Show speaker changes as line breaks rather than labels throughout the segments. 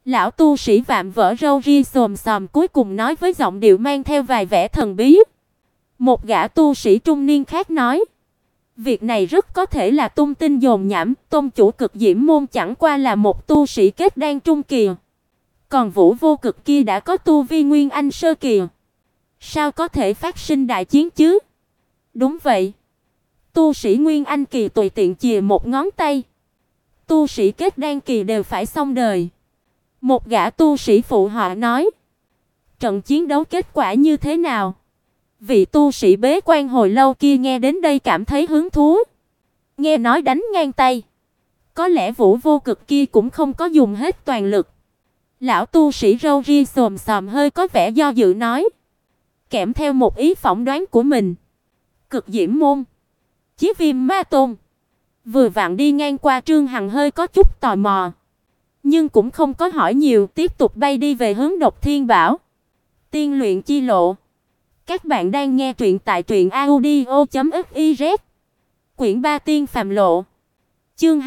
Lão tu sĩ vạm vỡ râu ria xồm xoàm cuối cùng nói với giọng điệu mang theo vài vẻ thần bí. Một gã tu sĩ trung niên khác nói: "Việc này rất có thể là tung tin dồn nhảm, tôn chủ Cực Diễm môn chẳng qua là một tu sĩ kết đan trung kỳ. Còn Vũ Vô Cực kia đã có tu vi nguyên anh sơ kỳ. Sao có thể phát sinh đại chiến chứ?" "Đúng vậy. Tu sĩ nguyên anh kỳ tùy tiện chìa một ngón tay, tu sĩ kết đan kỳ đều phải xong đời." Một gã tu sĩ phụ họa nói: "Trận chiến đấu kết quả như thế nào?" Vị tu sĩ bế quan hồi lâu kia nghe đến đây cảm thấy hứng thú. Nghe nói đánh ngang tay, có lẽ Vũ Vô Cực kia cũng không có dùng hết toàn lực. Lão tu sĩ râu ria xồm xoàm hơi có vẻ do dự nói, kèm theo một ý phỏng đoán của mình: Cực Diễm môn, Chí Viêm Ma tôn. Vừa vặn đi ngang qua, Trương Hằng hơi có chút tò mò, nhưng cũng không có hỏi nhiều, tiếp tục bay đi về hướng Độc Thiên Bảo. Tiên luyện chi lộ. Các bạn đang nghe truyện tại truyệnaudio.fiz. Quyển 3 Tiên phàm lộ. Chương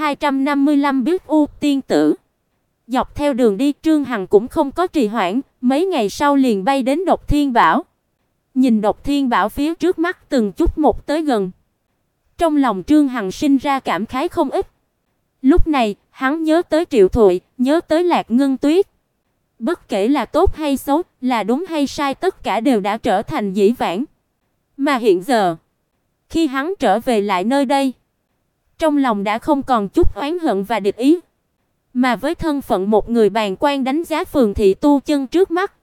255 Biết U tiên tử. Dọc theo đường đi, Trương Hằng cũng không có trì hoãn, mấy ngày sau liền bay đến Độc Thiên Bảo. Nhìn Độc Thiên Bảo phía trước mắt từng chút một tới gần, trong lòng Trương Hằng sinh ra cảm khái không ít. Lúc này, hắn nhớ tới Triệu Thụy, nhớ tới Lạc Ngân Tuyết. Bất kể là tốt hay xấu, là đúng hay sai, tất cả đều đã trở thành dĩ vãng. Mà hiện giờ, khi hắn trở về lại nơi đây, trong lòng đã không còn chút oán hận và địch ý, mà với thân phận một người bàng quan đánh giá phường thị tu chân trước mắt.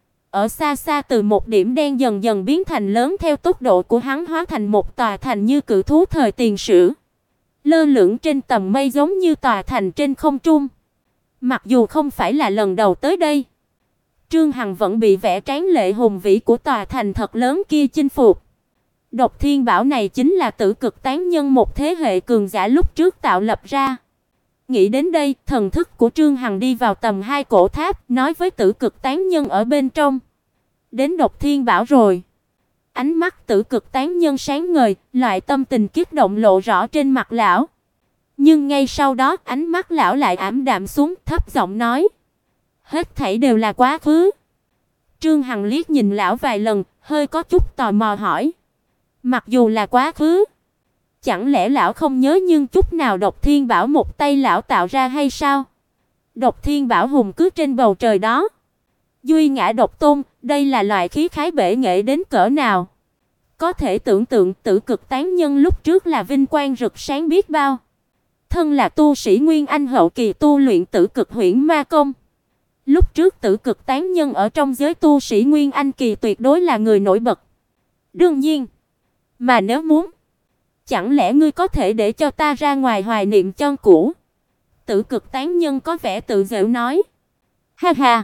Ở xa xa, từ một điểm đen dần dần biến thành lớn theo tốc độ của hắn, hóa thành một tòa thành như cự thú thời tiền sử, lơ lửng trên tầm mây giống như tòa thành trên không trung. Mặc dù không phải là lần đầu tới đây, Trương Hằng vẫn bị vẻ tráng lệ hùng vĩ của tòa thành thật lớn kia chinh phục. Độc Thiên Bảo này chính là Tử Cực Tán Nhân, một thế hệ cường giả lúc trước tạo lập ra. Nghĩ đến đây, thần thức của Trương Hằng đi vào tầm 2 cổ tháp, nói với Tử Cực Tán Nhân ở bên trong: "Đến Độc Thiên Bảo rồi." Ánh mắt Tử Cực Tán Nhân sáng ngời, loại tâm tình kích động lộ rõ trên mặt lão. Nhưng ngay sau đó, ánh mắt lão lại ảm đạm xuống, thấp giọng nói: "Hết thảy đều là quá khứ." Trương Hằng liếc nhìn lão vài lần, hơi có chút tò mò hỏi: "Mặc dù là quá khứ, chẳng lẽ lão không nhớ nhưng chút nào Độc Thiên Bảo một tay lão tạo ra hay sao?" Độc Thiên Bảo hùng cứ trên bầu trời đó, duy ngã độc tôn, đây là loại khí khái bệ nghệ đến cỡ nào. Có thể tưởng tượng Tử Cực Tán Nhân lúc trước là vinh quang rực sáng biết bao. Thân là tu sĩ nguyên anh hậu kỳ tu luyện Tử Cực Huyễn Ma công, lúc trước Tử Cực Tán Nhân ở trong giới tu sĩ nguyên anh kỳ tuyệt đối là người nổi bật. Đương nhiên, mà nếu muốn, chẳng lẽ ngươi có thể để cho ta ra ngoài hoài niệm chân cũ?" Tử Cực Tán Nhân có vẻ tự giễu nói: "Ha ha,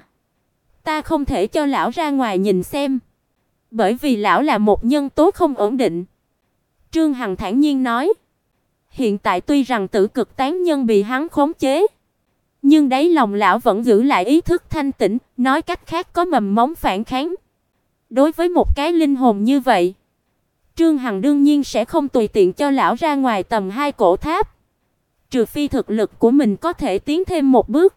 ta không thể cho lão ra ngoài nhìn xem, bởi vì lão là một nhân tố không ổn định." Trương Hằng thản nhiên nói: "Hiện tại tuy rằng Tử Cực Tán Nhân bị hắn khống chế, nhưng đáy lòng lão vẫn giữ lại ý thức thanh tĩnh, nói cách khác có mầm móng phản kháng. Đối với một cái linh hồn như vậy, Trương Hằng đương nhiên sẽ không tùy tiện cho lão ra ngoài tầm 2 cổ tháp, trừ phi thực lực của mình có thể tiến thêm một bước,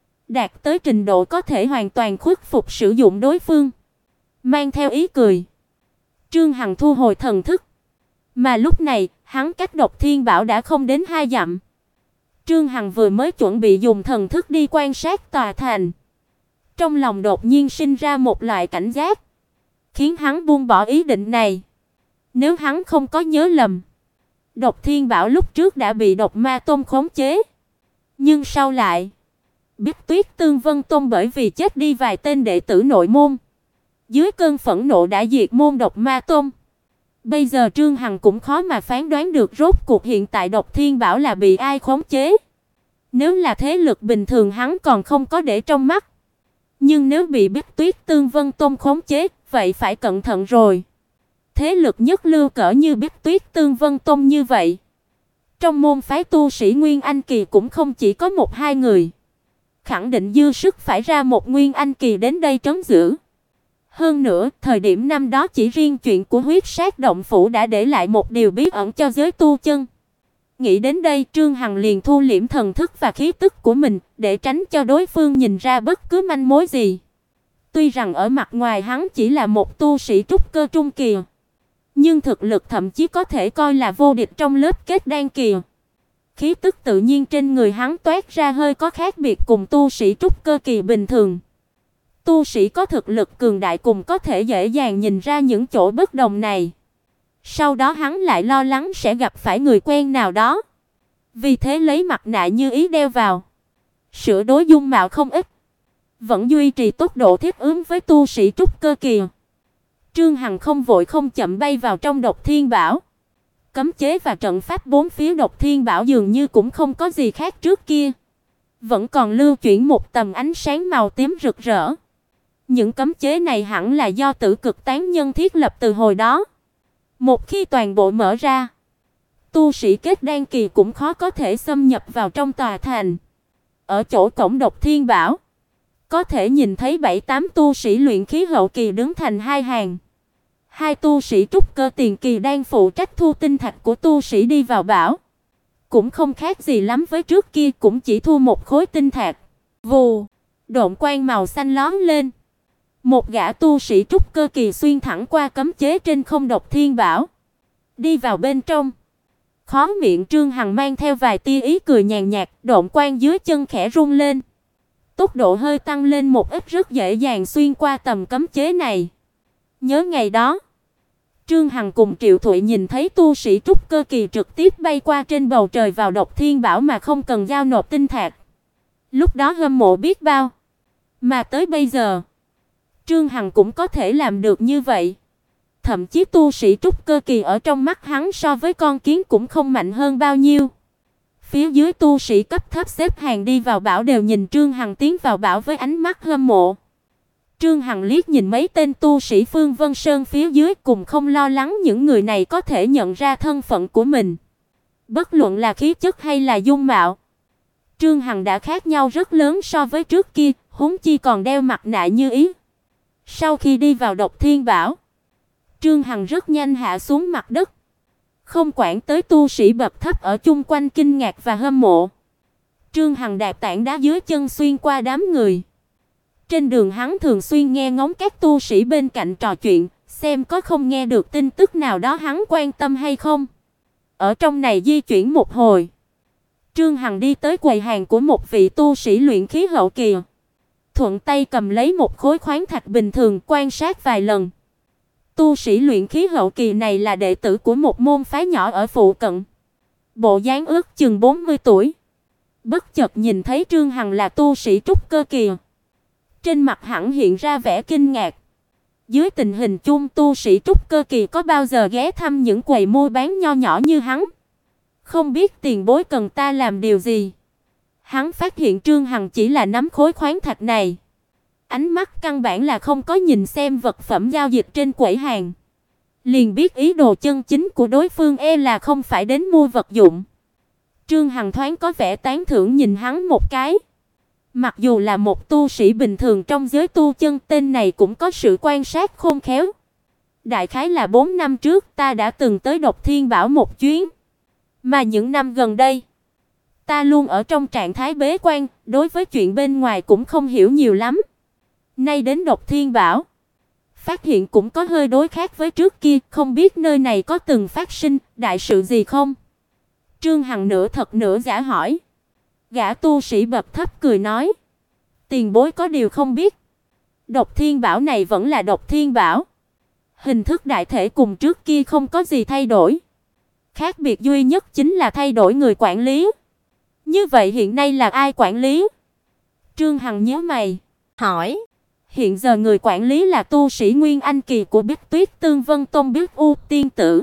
đạt tới trình độ có thể hoàn toàn khuất phục sử dụng đối phương." Mang theo ý cười, Trương Hằng thu hồi thần thức, mà lúc này, hắn cách Độc Thiên Bảo đã không đến 2 dặm. Trương Hằng vừa mới chuẩn bị dùng thần thức đi quan sát tòa thành, trong lòng đột nhiên sinh ra một loại cảnh giác, khiến hắn buông bỏ ý định này. Nếu hắn không có nhớ lầm, Độc Thiên Bảo lúc trước đã bị Độc Ma Tôn khống chế, nhưng sau lại, Biết Tuyết Tương Vân Tôn bởi vì chết đi vài tên đệ tử nội môn, dưới cơn phẫn nộ đã diệt môn Độc Ma Tôn. Bây giờ Trương Hằng cũng khó mà phán đoán được rốt cuộc hiện tại Độc Thiên Bảo là bị ai khống chế. Nếu là thế lực bình thường hắn còn không có để trong mắt, nhưng nếu bị Biết Tuyết Tương Vân Tôn khống chế, vậy phải cẩn thận rồi. Thế lực nhất lưu cỡ như Biết Tuyết Tương Vân Tôn như vậy, trong môn phái tu sĩ Nguyên Anh kỳ cũng không chỉ có 1-2 người, khẳng định dư sức phải ra một Nguyên Anh kỳ đến đây trấn giữ. Hơn nữa, thời điểm năm đó chỉ riêng chuyện của Huyết Sát Động Phủ đã để lại một điều bí ẩn cho giới tu chân. Nghĩ đến đây, Trương Hằng liền thu liễm thần thức và khí tức của mình, để tránh cho đối phương nhìn ra bất cứ manh mối gì. Tuy rằng ở mặt ngoài hắn chỉ là một tu sĩ trúc cơ trung kỳ, nhưng thực lực thậm chí có thể coi là vô địch trong lớp kết đan kỳ. Khí tức tự nhiên trên người hắn toát ra hơi có khác biệt cùng tu sĩ trúc cơ kỳ bình thường. Tu sĩ có thực lực cường đại cùng có thể dễ dàng nhìn ra những chỗ bất đồng này. Sau đó hắn lại lo lắng sẽ gặp phải người quen nào đó. Vì thế lấy mặt nạ Như Ý đeo vào, sửa đổi dung mạo không ít, vẫn duy trì tốc độ thích ứng với tu sĩ trúc cơ kỳ. Trương Hằng không vội không chậm bay vào trong Độc Thiên Bảo. Cấm chế và trận pháp bốn phía Độc Thiên Bảo dường như cũng không có gì khác trước kia, vẫn còn lưu chuyển một tầm ánh sáng màu tím rực rỡ. Những cấm chế này hẳn là do Tử Cực Tán Nhân thiết lập từ hồi đó. Một khi toàn bộ mở ra, tu sĩ kết đan kỳ cũng khó có thể xâm nhập vào trong tòa thành. Ở chỗ cổng Độc Thiên Bảo, có thể nhìn thấy 7-8 tu sĩ luyện khí hậu kỳ đứng thành hai hàng. Hai tu sĩ trúc cơ tiền kỳ đang phụ trách thu tinh thạch của tu sĩ đi vào bảo. Cũng không khác gì lắm với trước kia, cũng chỉ thu một khối tinh thạch. Vù, độn quang màu xanh lóe lên. Một gã tu sĩ trúc cơ kỳ xuyên thẳng qua cấm chế trên không Độc Thiên Bảo, đi vào bên trong. Khóe miệng Trương Hằng mang theo vài tia ý cười nhàn nhạt, độn quang dưới chân khẽ rung lên. Tốc độ hơi tăng lên một ít, rất dễ dàng xuyên qua tầm cấm chế này. Nhớ ngày đó, Trương Hằng cùng Triệu Thụy nhìn thấy tu sĩ trúc cơ kỳ trực tiếp bay qua trên bầu trời vào Độc Thiên Bảo mà không cần giao nộp tinh thạch. Lúc đó hâm mộ biết bao. Mà tới bây giờ, Trương Hằng cũng có thể làm được như vậy. Thậm chí tu sĩ trúc cơ kỳ ở trong mắt hắn so với con kiến cũng không mạnh hơn bao nhiêu. Phía dưới tu sĩ cấp thấp xếp hàng đi vào bảo đều nhìn Trương Hằng tiến vào bảo với ánh mắt hâm mộ. Trương Hằng liếc nhìn mấy tên tu sĩ Phương Vân Sơn phía dưới, cùng không lo lắng những người này có thể nhận ra thân phận của mình. Bất luận là khí chất hay là dung mạo, Trương Hằng đã khác nhau rất lớn so với trước kia, huống chi còn đeo mặt nạ Như Ý. Sau khi đi vào Độc Thiên Bảo, Trương Hằng rất nhanh hạ xuống mặt đất, không quản tới tu sĩ bậc thấp ở chung quanh kinh ngạc và hâm mộ. Trương Hằng đạp tảng đá dưới chân xuyên qua đám người. Trên đường hắn thường xuyên nghe ngóng các tu sĩ bên cạnh trò chuyện, xem có không nghe được tin tức nào đó hắn quan tâm hay không. Ở trong này di chuyển một hồi, Trương Hằng đi tới quầy hàng của một vị tu sĩ luyện khí hậu kỳ. Thuận tay cầm lấy một khối khoáng thạch bình thường quan sát vài lần. Tu sĩ luyện khí hậu kỳ này là đệ tử của một môn phái nhỏ ở phụ cận. Bộ dáng ước chừng 40 tuổi. Bất chợt nhìn thấy Trương Hằng là tu sĩ trúc cơ kỳ, trên mặt hẳn hiện ra vẻ kinh ngạc. Dưới tình hình chung, tu sĩ trúc cơ kỳ có bao giờ ghé thăm những quầy mua bán nho nhỏ như hắn? Không biết tiền bối cần ta làm điều gì. Hắn phát hiện Trương Hằng chỉ là nắm khối khoáng thạch này, ánh mắt căn bản là không có nhìn xem vật phẩm giao dịch trên quầy hàng, liền biết ý đồ chân chính của đối phương là không phải đến mua vật dụng. Trương Hằng thoáng có vẻ tán thưởng nhìn hắn một cái. Mặc dù là một tu sĩ bình thường trong giới tu chân, tên này cũng có sự quan sát khôn khéo. Đại khái là 4 năm trước ta đã từng tới Độc Thiên Bảo một chuyến, mà những năm gần đây ta luôn ở trong trạng thái bế quan, đối với chuyện bên ngoài cũng không hiểu nhiều lắm. Nay đến Độc Thiên Bảo, phát hiện cũng có hơi đối khác với trước kia, không biết nơi này có từng phát sinh đại sự gì không? Trương Hằng nửa thật nửa giả hỏi. Gã tu sĩ bậc thấp cười nói, tiền bối có điều không biết, Độc Thiên Bảo này vẫn là Độc Thiên Bảo, hình thức đại thể cùng trước kia không có gì thay đổi. Khác biệt duy nhất chính là thay đổi người quản lý. Như vậy hiện nay là ai quản lý? Trương Hằng nhíu mày, hỏi. Hiện giờ người quản lý là tu sĩ Nguyên Anh kỳ của Bích Tuyết Tương Vân Tông Bích U tiên tử.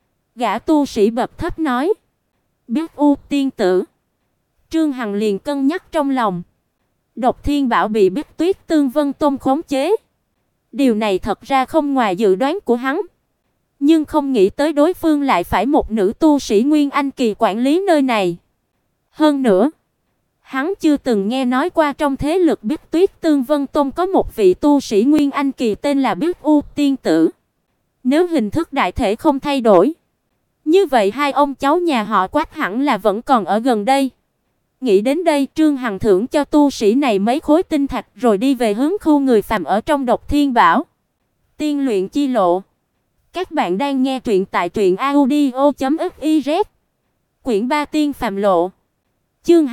Gã tu sĩ bậc thấp nói. Bích U tiên tử. Trương Hằng liền cân nhắc trong lòng. Độc Thiên Bảo bị Bích Tuyết Tương Vân Tông khống chế. Điều này thật ra không ngoài dự đoán của hắn. Nhưng không nghĩ tới đối phương lại phải một nữ tu sĩ Nguyên Anh kỳ quản lý nơi này. Hơn nữa, hắn chưa từng nghe nói qua trong thế lực Bích Tuyết Tương Vân Tông có một vị tu sĩ Nguyên Anh kỳ tên là Bích U tiên tử. Nếu hình thức đại thể không thay đổi, Như vậy hai ông cháu nhà họ Quách hẳn là vẫn còn ở gần đây. Nghĩ đến đây, Trương Hằng thưởng cho tu sĩ này mấy khối tinh thạch rồi đi về hướng khu người phàm ở trong Độc Thiên Bảo. Tiên luyện chi lộ. Các bạn đang nghe truyện tại truyệnaudio.fiz. Quyển 3 Tiên phàm lộ. Chương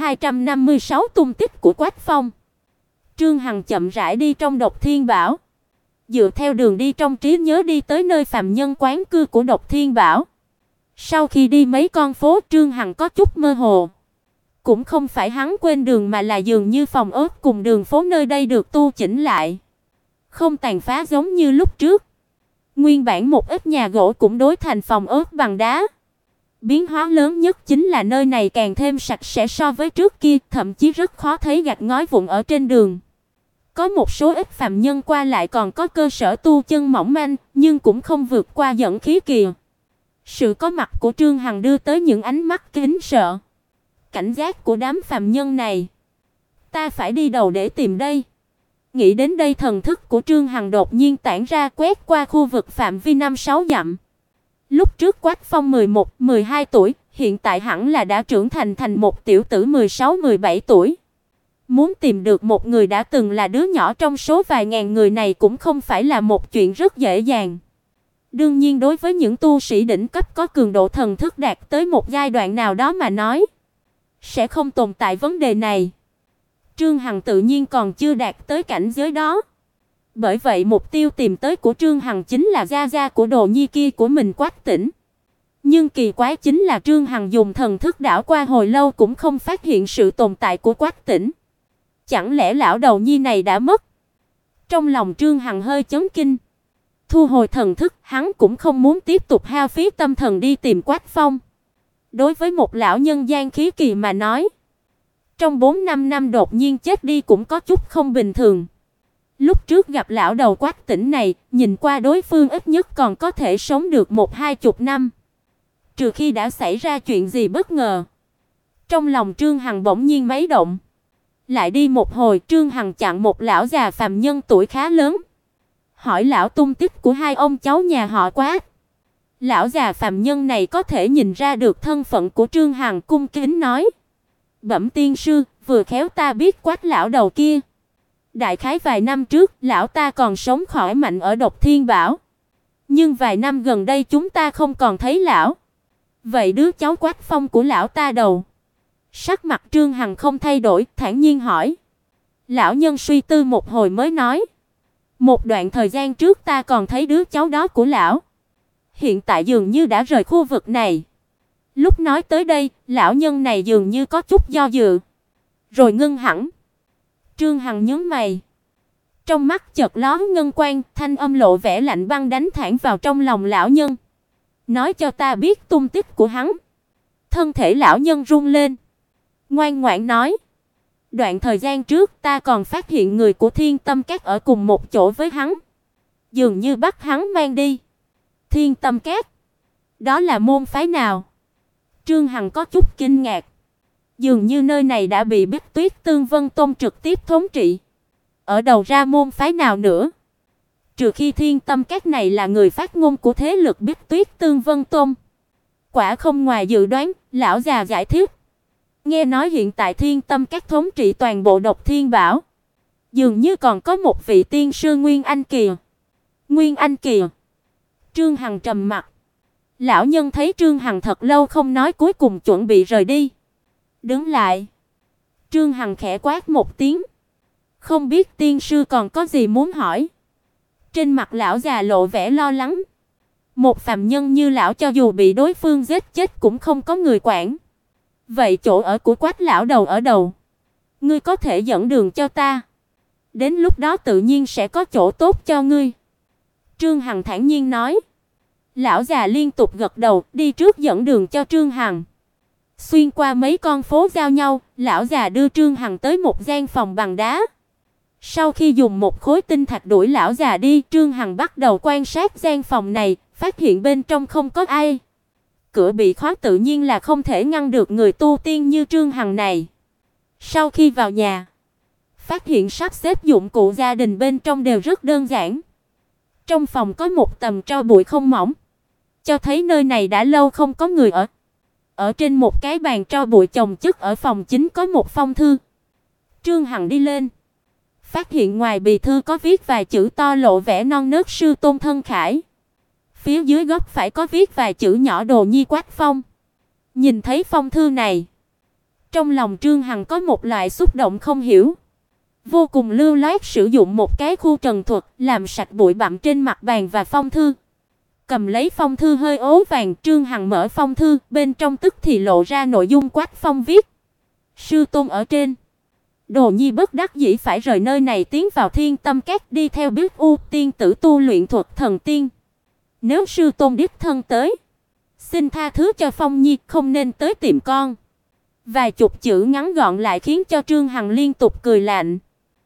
256 tung tích của Quách Phong. Trương Hằng chậm rãi đi trong Độc Thiên Bảo, dựa theo đường đi trong trí nhớ đi tới nơi phàm nhân quán cư của Độc Thiên Bảo. Sau khi đi mấy con phố, Trương Hằng có chút mơ hồ. Cũng không phải hắn quên đường mà là dường như phòng ốc cùng đường phố nơi đây được tu chỉnh lại, không tàn phá giống như lúc trước. Nguyên bản một ít nhà gỗ cũng đối thành phòng ốc bằng đá. Biến hóa lớn nhất chính là nơi này càng thêm sạch sẽ so với trước kia, thậm chí rất khó thấy gạch ngói vụn ở trên đường. Có một số ít phàm nhân qua lại còn có cơ sở tu chân mỏng manh, nhưng cũng không vượt qua dẫn khí kìa. Sự có mặt của Trương Hằng đưa tới những ánh mắt kính sợ, cảnh giác của đám phàm nhân này. Ta phải đi đầu để tìm đây. Nghĩ đến đây, thần thức của Trương Hằng đột nhiên tản ra, quét qua khu vực phạm vi 5-6 dặm. Lúc trước Quách Phong 11-12 tuổi, hiện tại hẳn là đã trưởng thành một tiểu tử 16-17 tuổi. Muốn tìm được một người đã từng là đứa nhỏ trong số vài ngàn người này cũng không phải là một chuyện rất dễ dàng. Đương nhiên đối với những tu sĩ đỉnh cấp có cường độ thần thức đạt tới một giai đoạn nào đó mà nói, sẽ không tồn tại vấn đề này. Trương Hằng tự nhiên còn chưa đạt tới cảnh giới đó. Bởi vậy mục tiêu tìm tới của Trương Hằng chính là gia gia của đồ nhi kia của mình, Quách Tĩnh. Nhưng kỳ quái chính là Trương Hằng dùng thần thức đảo qua hồi lâu cũng không phát hiện sự tồn tại của Quách Tĩnh. Chẳng lẽ lão đầu nhi này đã mất? Trong lòng Trương Hằng hơi chấn kinh. Thu hồi thần thức, hắn cũng không muốn tiếp tục hao phí tâm thần đi tìm Quách Phong. Đối với một lão nhân gian khí kỳ mà nói, trong 4-5 năm đột nhiên chết đi cũng có chút không bình thường. Lúc trước gặp lão đầu Quách Tĩnh này, nhìn qua đối phương ít nhất còn có thể sống được 1-20 năm. Trừ khi đã xảy ra chuyện gì bất ngờ. Trong lòng Trương Hằng bỗng nhiên mấy động. Lại đi một hồi, Trương Hằng chặn một lão già phàm nhân tuổi khá lớn, hỏi lão tung tích của hai ông cháu nhà họ Quách. Lão già phàm nhân này có thể nhìn ra được thân phận của Trương Hằng, cung kính nói: "Bẩm tiên sư, vừa khéo ta biết Quách lão đầu kia. Đại khái vài năm trước, lão ta còn sống khỏe mạnh ở Độc Thiên Bảo. Nhưng vài năm gần đây chúng ta không còn thấy lão. Vậy đứa cháu Quách Phong của lão ta đâu?" Sắc mặt Trương Hằng không thay đổi, thản nhiên hỏi. Lão nhân suy tư một hồi mới nói: "Một đoạn thời gian trước ta còn thấy đứa cháu đó của lão. Hiện tại dường như đã rời khu vực này." Lúc nói tới đây, lão nhân này dường như có chút do dự, rồi ngưng hẳn. Trương Hằng nhướng mày, trong mắt chợt lóe ngân quang, thanh âm lộ vẻ lạnh băng đánh thẳng vào trong lòng lão nhân. "Nói cho ta biết tung tích của hắn." Thân thể lão nhân run lên, ngoan ngoãn nói: "Đoạn thời gian trước ta còn phát hiện người của Thiên Tâm Các ở cùng một chỗ với hắn, dường như bắt hắn mang đi." Thiên Tâm Các? Đó là môn phái nào? Trương Hằng có chút kinh ngạc. Dường như nơi này đã bị Bích Tuyết Tương Vân Tông trực tiếp thống trị. Ở đầu ra môn phái nào nữa? Trừ khi Thiên Tâm Các này là người phát ngôn của thế lực Bích Tuyết Tương Vân Tông. Quả không ngoài dự đoán, lão già giải thích. Nghe nói hiện tại Thiên Tâm Các thống trị toàn bộ Độc Thiên Bảo. Dường như còn có một vị tiên sư Nguyên Anh kìa. Nguyên Anh kìa. Trương Hằng trầm mặt. Lão nhân thấy Trương Hằng thật lâu không nói, cuối cùng chuẩn bị rời đi. Đứng lại. Trương Hằng khẽ quát một tiếng. Không biết tiên sư còn có gì muốn hỏi. Trên mặt lão già lộ vẻ lo lắng. Một phàm nhân như lão cho dù bị đối phương giết chết cũng không có người quản. Vậy chỗ ở của Quách lão đầu ở đâu? Ngươi có thể dẫn đường cho ta. Đến lúc đó tự nhiên sẽ có chỗ tốt cho ngươi. Trương Hằng thản nhiên nói. Lão già liên tục gật đầu, đi trước dẫn đường cho Trương Hằng. Xuyên qua mấy con phố giao nhau, lão già đưa Trương Hằng tới một gian phòng bằng đá. Sau khi dùng một khối tinh thạch đuổi lão già đi, Trương Hằng bắt đầu quan sát gian phòng này, phát hiện bên trong không có ai. Cửa bị khóa tự nhiên là không thể ngăn được người tu tiên như Trương Hằng này. Sau khi vào nhà, phát hiện sắp xếp dụng cụ gia đình bên trong đều rất đơn giản. Trong phòng có một tầm tro bụi không mỏng, cho thấy nơi này đã lâu không có người ở. Ở trên một cái bàn tro bụi chồng chất ở phòng chính có một phong thư. Trương Hằng đi lên, phát hiện ngoài bì thư có viết vài chữ to lộ vẻ non nớt sư tôn thân khải. Phía dưới góc phải có viết vài chữ nhỏ đồ nhi Quách Phong. Nhìn thấy phong thư này, trong lòng Trương Hằng có một loại xúc động không hiểu. Vô cùng lưu loát sử dụng một cái khu trần thuật làm sạch bụi bặm trên mặt bàn và phong thư. Cầm lấy phong thư hơi ố vàng, Trương Hằng mở phong thư, bên trong tức thì lộ ra nội dung Quách Phong viết. Sư tôn ở trên. Đồ nhi bất đắc dĩ phải rời nơi này tiến vào Thiên Tâm Các đi theo Biết U tiên tử tu luyện thuật thần tiên. Nếu sư tôn đích thân tới, xin tha thứ cho Phong nhi, không nên tới tìm con. Vài chục chữ ngắn gọn lại khiến cho Trương Hằng liên tục cười lạnh.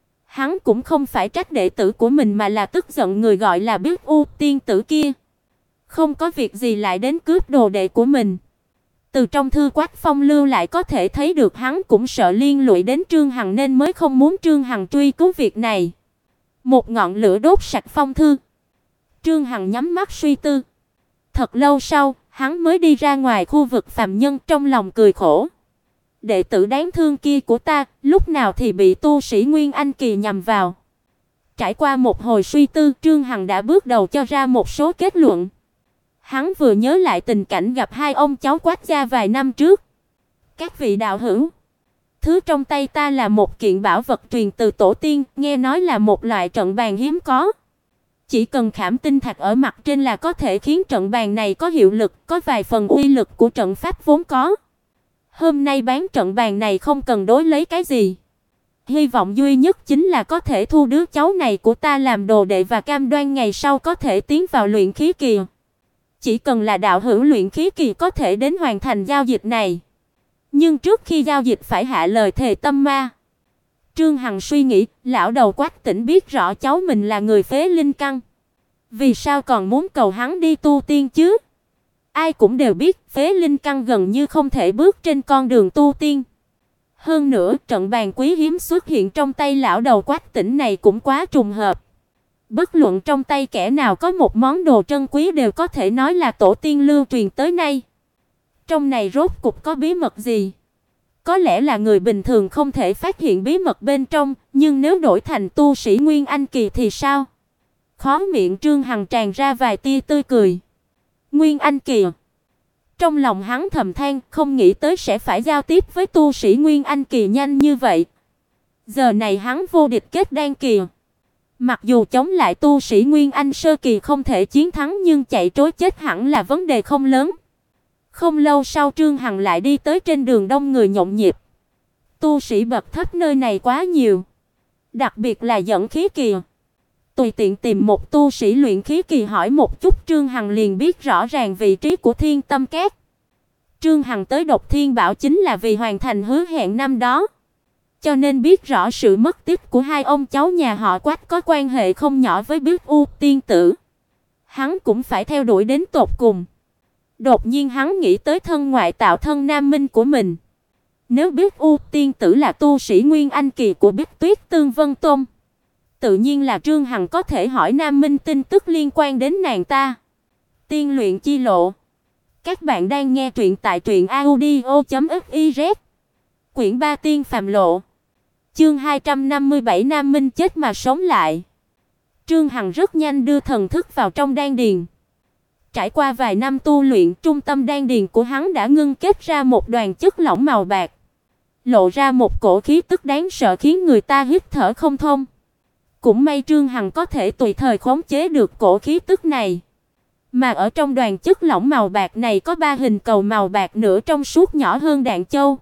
Hắn cũng không phải trách đệ tử của mình mà là tức giận người gọi là Biết U tiên tử kia. Không có việc gì lại đến cướp đồ đệ của mình. Từ trong thư Quách Phong lưu lại có thể thấy được hắn cũng sợ liên lụy đến Trương Hằng nên mới không muốn Trương Hằng truy cứu việc này. Một ngọn lửa đốt sạch phong thư. Trương Hằng nhắm mắt suy tư. Thật lâu sau, hắn mới đi ra ngoài khu vực phàm nhân, trong lòng cười khổ. Đệ tử đáng thương kia của ta, lúc nào thì bị tu sĩ Nguyên Anh kỳ nhằm vào. Trải qua một hồi suy tư, Trương Hằng đã bước đầu cho ra một số kết luận. Hắn vừa nhớ lại tình cảnh gặp hai ông cháu Quách gia vài năm trước. Các vị đạo hữu, thứ trong tay ta là một kiện bảo vật truyền từ tổ tiên, nghe nói là một loại trận bàn hiếm có. Chỉ cần khảm tinh thạch ở mặt trên là có thể khiến trận bàn này có hiệu lực, có vài phần uy lực của trận pháp vốn có. Hôm nay bán trận bàn này không cần đối lấy cái gì. Hy vọng duy nhất chính là có thể thu đứa cháu này của ta làm đồ đệ và cam đoan ngày sau có thể tiến vào luyện khí kỳ. Chỉ cần là đạo hữu luyện khí kỳ có thể đến hoàn thành giao dịch này. Nhưng trước khi giao dịch phải hạ lời thề tâm ma. Trương Hằng suy nghĩ, lão đầu Quách Tĩnh biết rõ cháu mình là người phế linh căn. Vì sao còn muốn cầu hắn đi tu tiên chứ? Ai cũng đều biết phế linh căn gần như không thể bước trên con đường tu tiên. Hơn nữa, trận bàn quý hiếm xuất hiện trong tay lão đầu Quách Tĩnh này cũng quá trùng hợp. Bất luận trong tay kẻ nào có một món đồ trân quý đều có thể nói là tổ tiên lưu truyền tới nay. Trong này rốt cục có bí mật gì? Có lẽ là người bình thường không thể phát hiện bí mật bên trong, nhưng nếu đổi thành tu sĩ Nguyên Anh kỳ thì sao? Khóe miệng Trương Hằng tràn ra vài tia tươi cười. Nguyên Anh kỳ. Trong lòng hắn thầm than, không nghĩ tới sẽ phải giao tiếp với tu sĩ Nguyên Anh kỳ nhanh như vậy. Giờ này hắn vô địch kết đan kỳ. Mặc dù chống lại tu sĩ Nguyên Anh sơ kỳ không thể chiến thắng nhưng chạy trối chết hẳn là vấn đề không lớn. Không lâu sau Trương Hằng lại đi tới trên đường đông người nhộn nhịp. Tu sĩ bậc thấp nơi này quá nhiều, đặc biệt là dẫn khí kỳ. Tùy tiện tìm một tu sĩ luyện khí kỳ hỏi một chút, Trương Hằng liền biết rõ ràng vị trí của Thiên Tâm Các. Trương Hằng tới Độc Thiên Bảo chính là vì hoàn thành hứa hẹn năm đó, cho nên biết rõ sự mất tích của hai ông cháu nhà họ Quách có quan hệ không nhỏ với Biết U tiên tử. Hắn cũng phải theo đuổi đến tột cùng. Đột nhiên hắn nghĩ tới thân ngoại tạo thân Nam Minh của mình. Nếu Biết U tiên tử là tu sĩ Nguyên Anh kỳ của Biết Tuyết Tương Vân Tôn, tự nhiên là Trương Hằng có thể hỏi Nam Minh tin tức liên quan đến nàng ta. Tiên luyện chi lộ. Các bạn đang nghe truyện tại truyệnaudio.fiz. Quyển 3 Tiên phàm lộ. Chương 257 Nam Minh chết mà sống lại. Trương Hằng rất nhanh đưa thần thức vào trong đan điền. Trải qua vài năm tu luyện, trung tâm đan điền của hắn đã ngưng kết ra một đoàn chất lỏng màu bạc, lộ ra một cổ khí tức đáng sợ khiến người ta hít thở không thông. Cũng may Trương Hằng có thể tùy thời khống chế được cổ khí tức này. Mà ở trong đoàn chất lỏng màu bạc này có 3 hình cầu màu bạc nửa trong suốt nhỏ hơn đạn châu.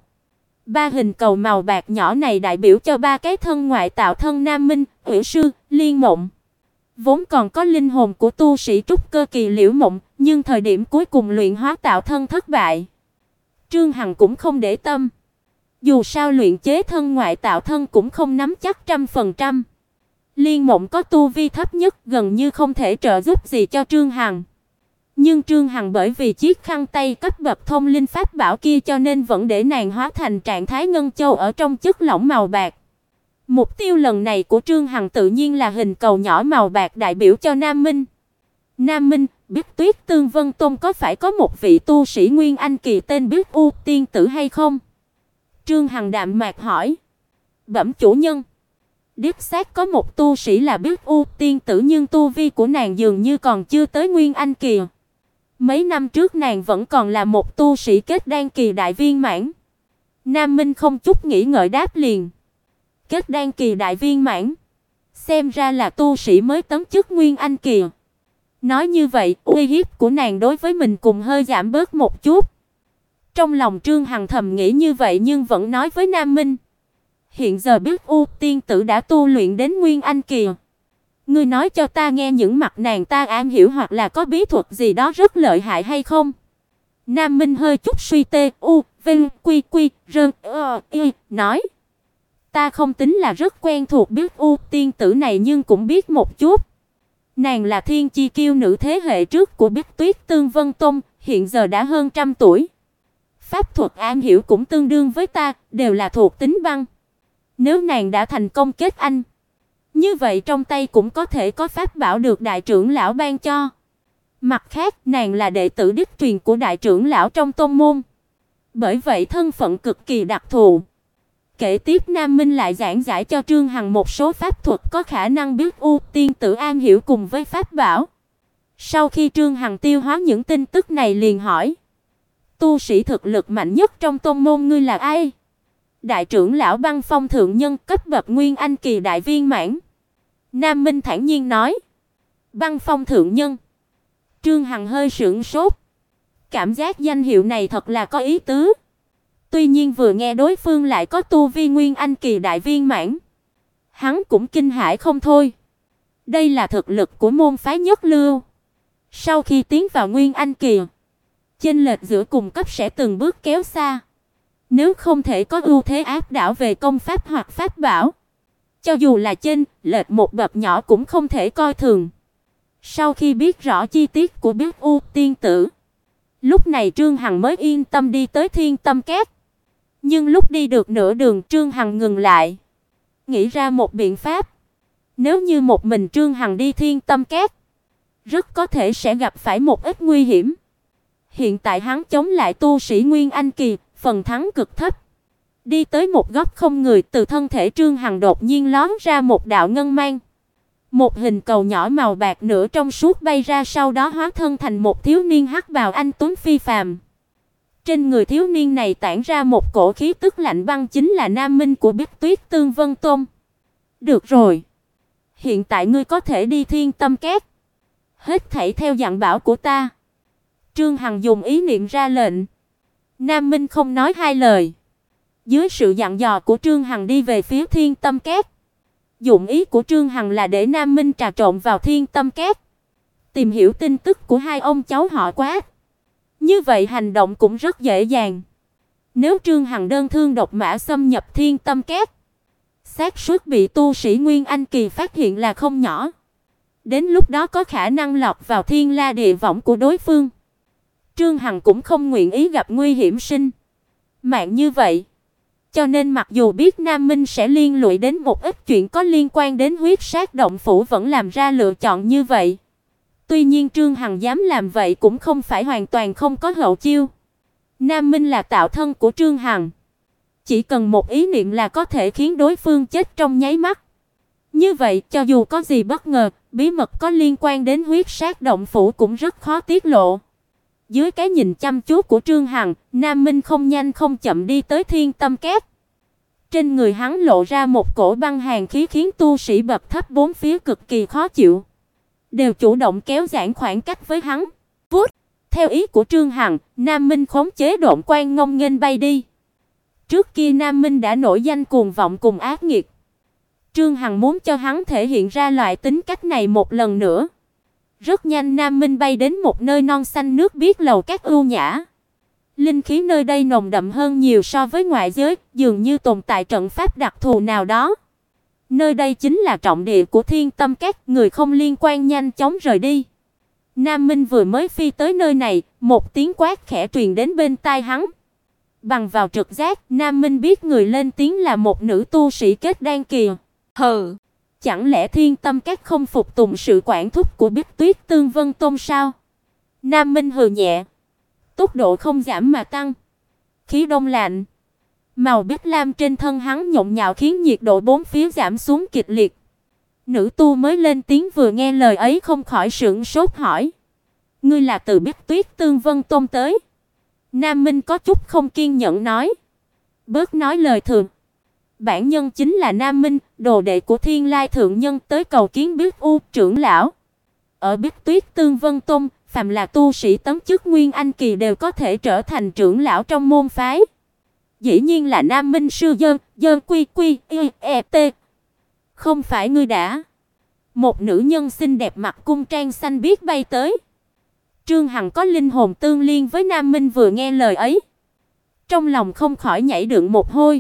3 hình cầu màu bạc nhỏ này đại biểu cho 3 cái thân ngoại tạo thân Nam Minh, Uyển Sư, Liên Mộng. Vốn còn có linh hồn của tu sĩ trúc cơ kỳ Liễu Mộng, nhưng thời điểm cuối cùng luyện hóa tạo thân thất bại. Trương Hằng cũng không để tâm. Dù sao luyện chế thân ngoại tạo thân cũng không nắm chắc 100%. Liên Mộng có tu vi thấp nhất, gần như không thể trợ giúp gì cho Trương Hằng. Nhưng Trương Hằng bởi vì chiếc khăn tay cấp bậc thông linh pháp bảo kia cho nên vẫn để nàng hóa thành trạng thái ngân châu ở trong chất lỏng màu bạc. Mục tiêu lần này của Trương Hằng tự nhiên là hình cầu nhỏ màu bạc đại biểu cho Nam Minh. Nam Minh, biết Tuyết Tương Vân Tông có phải có một vị tu sĩ Nguyên Anh kỳ tên Biết U tiên tử hay không? Trương Hằng đạm mạc hỏi. Bẩm chủ nhân, đích xác có một tu sĩ là Biết U tiên tử, nhưng tu vi của nàng dường như còn chưa tới Nguyên Anh kỳ. Mấy năm trước nàng vẫn còn là một tu sĩ kết đan kỳ đại viên mãn. Nam Minh không chút nghĩ ngợi đáp liền. Kết đan kỳ đại viên mãn, xem ra là tu sĩ mới tấn chức Nguyên Anh kỳ. Nói như vậy, uy hiếp của nàng đối với mình cũng hơi giảm bớt một chút. Trong lòng Trương Hằng thầm nghĩ như vậy nhưng vẫn nói với Nam Minh. Hiện giờ Biết U tiên tử đã tu luyện đến Nguyên Anh kỳ. Ngươi nói cho ta nghe những mặt nàng ta am hiểu hoặc là có bí thuật gì đó rất lợi hại hay không? Nam Minh hơi chút suy tê, vinh, quy, rơn, nói. Ta không tính là rất quen thuộc Biết U tiên tử này nhưng cũng biết một chút. Nàng là thiên chi kiêu nữ thế hệ trước của Biết Tuyết Tương Vân Tông, hiện giờ đã hơn 100 tuổi. Pháp thuật am hiểu cũng tương đương với ta, đều là thuộc tính băng. Nếu nàng đã thành công kết anh, như vậy trong tay cũng có thể có pháp bảo được đại trưởng lão ban cho. Mặt khác, nàng là đệ tử đích truyền của đại trưởng lão trong tông môn. Bởi vậy thân phận cực kỳ đặc thù. Kể tiếp Nam Minh lại giảng giải cho Trương Hằng một số pháp thuật có khả năng Biết U tiên tử am hiểu cùng với pháp bảo. Sau khi Trương Hằng tiêu hóa những tin tức này liền hỏi: Tu sĩ thực lực mạnh nhất trong tông môn ngươi là ai? Đại trưởng lão Băng Phong thượng nhân, cấp bậc Nguyên Anh kỳ đại viên mãn. Nam Minh thản nhiên nói. Băng Phong thượng nhân. Trương Hằng hơi sửng sốt. Cảm giác danh hiệu này thật là có ý tứ. Tuy nhiên vừa nghe đối phương lại có tu vi Nguyên Anh kỳ đại viên mãn, hắn cũng kinh hãi không thôi. Đây là thực lực của môn phái nhất lưu. Sau khi tiến vào Nguyên Anh kỳ, chênh lệch giữa cùng cấp sẽ từng bước kéo xa. Nếu không thể có ưu thế áp đảo về công pháp hoặc pháp bảo, cho dù là chênh lệch một bậc nhỏ cũng không thể coi thường. Sau khi biết rõ chi tiết của Biết U tiên tử, lúc này Trương Hằng mới yên tâm đi tới Thiên Tâm Cát. Nhưng lúc đi được nửa đường, Trương Hằng ngừng lại, nghĩ ra một biện pháp. Nếu như một mình Trương Hằng đi Thiên Tâm Cát, rất có thể sẽ gặp phải một ít nguy hiểm. Hiện tại hắn chống lại tu sĩ Nguyên Anh kỳ, phần thắng cực thấp. Đi tới một góc không người, từ thân thể Trương Hằng đột nhiên lóe ra một đạo ngân mang. Một hình cầu nhỏ màu bạc nửa trong suốt bay ra, sau đó hóa thân thành một thiếu niên hắc bào anh tuấn phi phàm. Trên người thiếu niên này tản ra một cổ khí tức lạnh băng, chính là Nam Minh của Biết Tuyết Tương Vân Tông. Được rồi, hiện tại ngươi có thể đi Thiên Tâm Cát. Hết thảy theo dặn bảo của ta. Trương Hằng dùng ý niệm ra lệnh. Nam Minh không nói hai lời. Dưới sự dặn dò của Trương Hằng đi về phía Thiên Tâm Cát. Dụng ý của Trương Hằng là để Nam Minh trà trộn vào Thiên Tâm Cát, tìm hiểu tin tức của hai ông cháu họ Quát. Như vậy hành động cũng rất dễ dàng. Nếu Trương Hằng đơn thương độc mã xâm nhập Thiên Tâm Cát, xác suất bị tu sĩ Nguyên Anh kỳ phát hiện là không nhỏ. Đến lúc đó có khả năng lọt vào Thiên La địa võng của đối phương. Trương Hằng cũng không nguyện ý gặp nguy hiểm sinh mạng như vậy. Cho nên mặc dù biết Nam Minh sẽ liên lụy đến một ít chuyện có liên quan đến Huyết Sát Động Phủ, vẫn làm ra lựa chọn như vậy. Tuy nhiên Trương Hằng dám làm vậy cũng không phải hoàn toàn không có hậu chiêu. Nam Minh là tạo thân của Trương Hằng, chỉ cần một ý niệm là có thể khiến đối phương chết trong nháy mắt. Như vậy, cho dù có gì bất ngờ, bí mật có liên quan đến Huyết Sát Động Phủ cũng rất khó tiết lộ. Dưới cái nhìn chăm chú của Trương Hằng, Nam Minh không nhanh không chậm đi tới Thiên Tâm Cát. Trên người hắn lộ ra một cổ băng hàn khí khiến tu sĩ bậc thấp bốn phía cực kỳ khó chịu, đều chủ động kéo giãn khoảng cách với hắn. Vút, theo ý của Trương Hằng, Nam Minh khống chế độn quang ngông nghênh bay đi. Trước kia Nam Minh đã nổi danh cuồng vọng cùng ác nghiệt. Trương Hằng muốn cho hắn thể hiện ra loại tính cách này một lần nữa. Rất nhanh Nam Minh bay đến một nơi non xanh nước biếc, lầu các ưu nhã. Linh khí nơi đây nồng đậm hơn nhiều so với ngoại giới, dường như tồn tại trận pháp đặc thù nào đó. Nơi đây chính là trọng địa của Thiên Tâm Cát, người không liên quan nhanh chóng rời đi. Nam Minh vừa mới phi tới nơi này, một tiếng quát khẽ truyền đến bên tai hắn. Bằng vào trực giác, Nam Minh biết người lên tiếng là một nữ tu sĩ kết đan kỳ. Hừ, Chẳng lẽ Thiên Tâm Các không phục tùng sự quản thúc của Bích Tuyết Tương Vân Tôn sao? Nam Minh hừ nhẹ, tốc độ không giảm mà tăng, khí đông lạnh, màu bích lam trên thân hắn nhộn nhạo khiến nhiệt độ bốn phía giảm xuống kịch liệt. Nữ tu mới lên tiếng vừa nghe lời ấy không khỏi sửng sốt hỏi: "Ngươi là từ Bích Tuyết Tương Vân Tôn tới?" Nam Minh có chút không kiên nhẫn nói: "Bớt nói lời thường. Bản nhân chính là Nam Minh, đồ đệ của Thiên Lai thượng nhân tới cầu kiến Bích U trưởng lão. Ở Bích Tuyết Tương Vân Tôn, phàm là tu sĩ tấm chức Nguyên Anh kỳ đều có thể trở thành trưởng lão trong môn phái." Dĩ nhiên là Nam Minh sư dơn quy quy e t. Không phải ngươi đã? Một nữ nhân xinh đẹp mặc cung trang xanh biếc bay tới. Trương Hằng có linh hồn tương liên với Nam Minh vừa nghe lời ấy, trong lòng không khỏi nhảy dựng một hồi.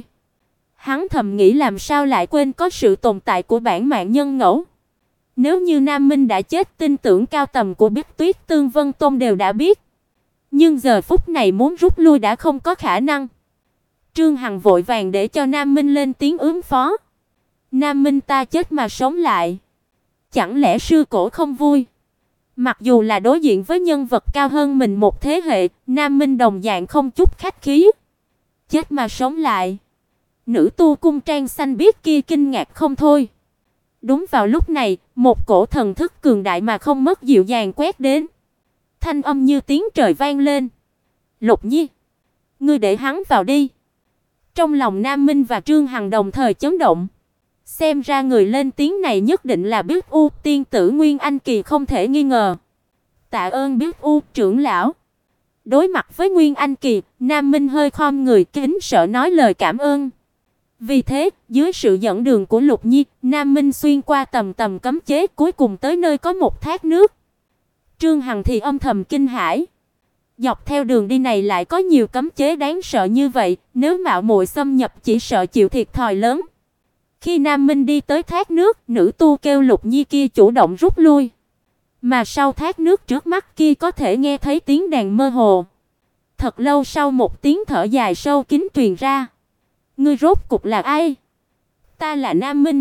Hắn thầm nghĩ làm sao lại quên có sự tồn tại của bản mạng nhân ngẫu. Nếu như Nam Minh đã chết, tin tưởng cao tầm của Bích Tuyết Tương Vân Tôn đều đã biết. Nhưng giờ phút này muốn rút lui đã không có khả năng. Trương Hằng vội vàng để cho Nam Minh lên tiếng ứng phó. "Nam Minh, ta chết mà sống lại, chẳng lẽ sư cổ không vui?" Mặc dù là đối diện với nhân vật cao hơn mình một thế hệ, Nam Minh đồng dạng không chút khách khí. "Chết mà sống lại?" Nữ tu cung trang xanh biếc kia kinh ngạc không thôi. Đúng vào lúc này, một cổ thần thức cường đại mà không mất dịu dàng quét đến. Thanh âm như tiếng trời vang lên: "Lục Nhi, ngươi để hắn vào đi." Trong lòng Nam Minh và Trương Hằng đồng thời chấn động. Xem ra người lên tiếng này nhất định là Bích U tiên tử Nguyên Anh kỳ không thể nghi ngờ. "Tạ ơn Bích U trưởng lão." Đối mặt với Nguyên Anh kỳ, Nam Minh hơi khom người kính sợ nói lời cảm ơn. Vì thế, dưới sự dẫn đường của Lục Nhi, Nam Minh xuyên qua tầm tầm cấm chế, cuối cùng tới nơi có một thác nước. Trương Hằng thì âm thầm kinh hãi. Dọc theo đường đi này lại có nhiều cấm chế đáng sợ như vậy, nếu mạo muội xâm nhập chỉ sợ chịu thiệt thòi lớn. Khi Nam Minh đi tới thác nước, nữ tu kêu Lục Nhi kia chủ động rút lui. Mà sau thác nước trước mắt kia có thể nghe thấy tiếng đàn mơ hồ. Thật lâu sau một tiếng thở dài sâu kín truyền ra: "Ngươi rốt cục là ai?" "Ta là Nam Minh."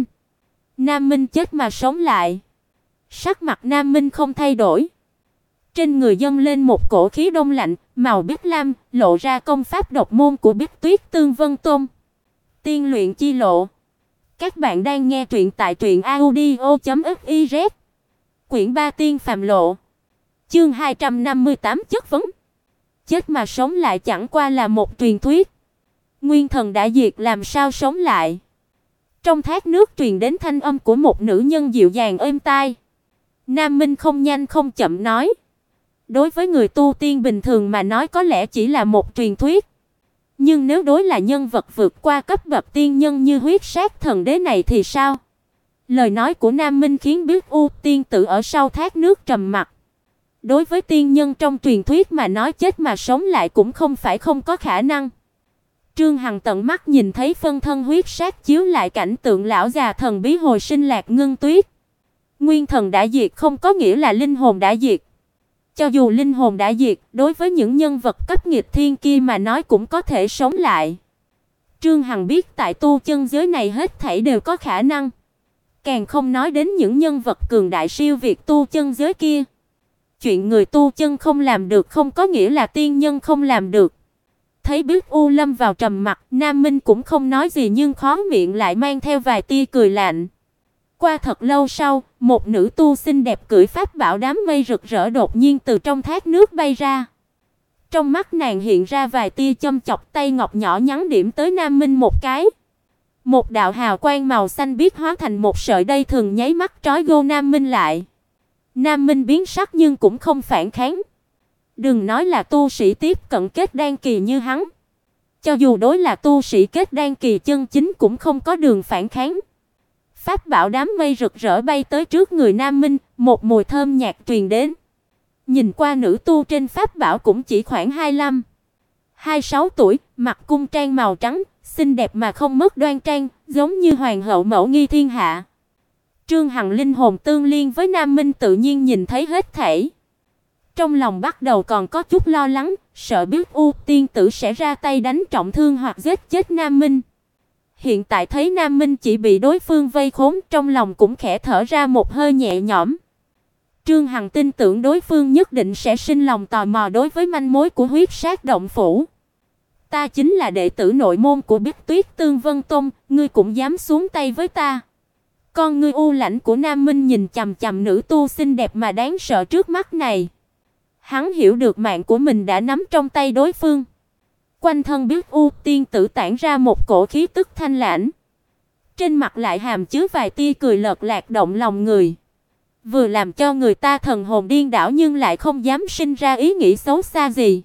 Nam Minh chết mà sống lại. Sắc mặt Nam Minh không thay đổi. Trên người dâng lên một cổ khí đông lạnh, màu bích lam, lộ ra công pháp độc môn của Bích Tuyết Tương Vân Tôn. Tiên luyện chi lộ. Các bạn đang nghe truyện tại truyệnaudio.fiz. Quyển 3 Tiên phàm lộ. Chương 258 chất vấn. Chết mà sống lại chẳng qua là một truyền thuyết. Nguyên thần đã diệt làm sao sống lại? Trong thác nước truyền đến thanh âm của một nữ nhân dịu dàng êm tai. Nam Minh không nhanh không chậm nói: "Đối với người tu tiên bình thường mà nói có lẽ chỉ là một truyền thuyết. Nhưng nếu đối là nhân vật vượt qua cấp bậc tiên nhân như Huyết Sát Thần Đế này thì sao?" Lời nói của Nam Minh khiến Bích U tiên tử ở sau thác nước trầm mặc. Đối với tiên nhân trong truyền thuyết mà nói chết mà sống lại cũng không phải không có khả năng. Trương Hằng tận mắt nhìn thấy phân thân huyết sát chiếu lại cảnh tượng lão già thần bí hồi sinh Lạc Ngân Tuyết. Nguyên thần đã diệt không có nghĩa là linh hồn đã diệt. Cho dù linh hồn đã diệt, đối với những nhân vật cấp nghịch thiên kia mà nói cũng có thể sống lại. Trương Hằng biết tại tu chân giới này hết thảy đều có khả năng. Càng không nói đến những nhân vật cường đại siêu việt tu chân giới kia. Chuyện người tu chân không làm được không có nghĩa là tiên nhân không làm được. Thấy Bích U lâm vào trầm mặc, Nam Minh cũng không nói gì nhưng khóe miệng lại mang theo vài tia cười lạnh. Qua thật lâu sau, một nữ tu xinh đẹp cưỡi pháp bảo đám mây rực rỡ đột nhiên từ trong thác nước bay ra. Trong mắt nàng hiện ra vài tia châm chọc, tay ngọc nhỏ nhắn điểm tới Nam Minh một cái. Một đạo hào quang màu xanh biếc hóa thành một sợi dây thường nháy mắt trói gô Nam Minh lại. Nam Minh biến sắc nhưng cũng không phản kháng. Đừng nói là tu sĩ tiếp cận kết đan kỳ như hắn. Cho dù đối là tu sĩ kết đan kỳ chân chính cũng không có đường phản kháng. Pháp bảo đám mây rực rỡ bay tới trước người Nam Minh, một mùi thơm nhạt truyền đến. Nhìn qua nữ tu trên pháp bảo cũng chỉ khoảng 25, 26 tuổi, mặc cung trang màu trắng, xinh đẹp mà không mất đoan trang, giống như hoàng hậu mẫu nghi thiên hạ. Trương Hằng linh hồn tương liên với Nam Minh tự nhiên nhìn thấy hết thảy. Trong lòng bắt đầu còn có chút lo lắng, sợ biết U tiên tử sẽ ra tay đánh trọng thương hoặc giết chết Nam Minh. Hiện tại thấy Nam Minh chỉ bị đối phương vây khốn, trong lòng cũng khẽ thở ra một hơi nhẹ nhõm. Trương Hằng tin tưởng đối phương nhất định sẽ sinh lòng tò mò đối với manh mối của Huyết Sát Động Phủ. Ta chính là đệ tử nội môn của Bích Tuyết Tương Vân Tông, ngươi cũng dám xuống tay với ta? Con ngươi u lãnh của Nam Minh nhìn chằm chằm nữ tu xinh đẹp mà đáng sợ trước mắt này. Hắn hiểu được mạng của mình đã nắm trong tay đối phương. Quanh thân Biết U tiên tử tản ra một cổ khí tức thanh lãnh, trên mặt lại hàm chứa vài tia cười lợt lạc động lòng người, vừa làm cho người ta thần hồn điên đảo nhưng lại không dám sinh ra ý nghĩ xấu xa gì.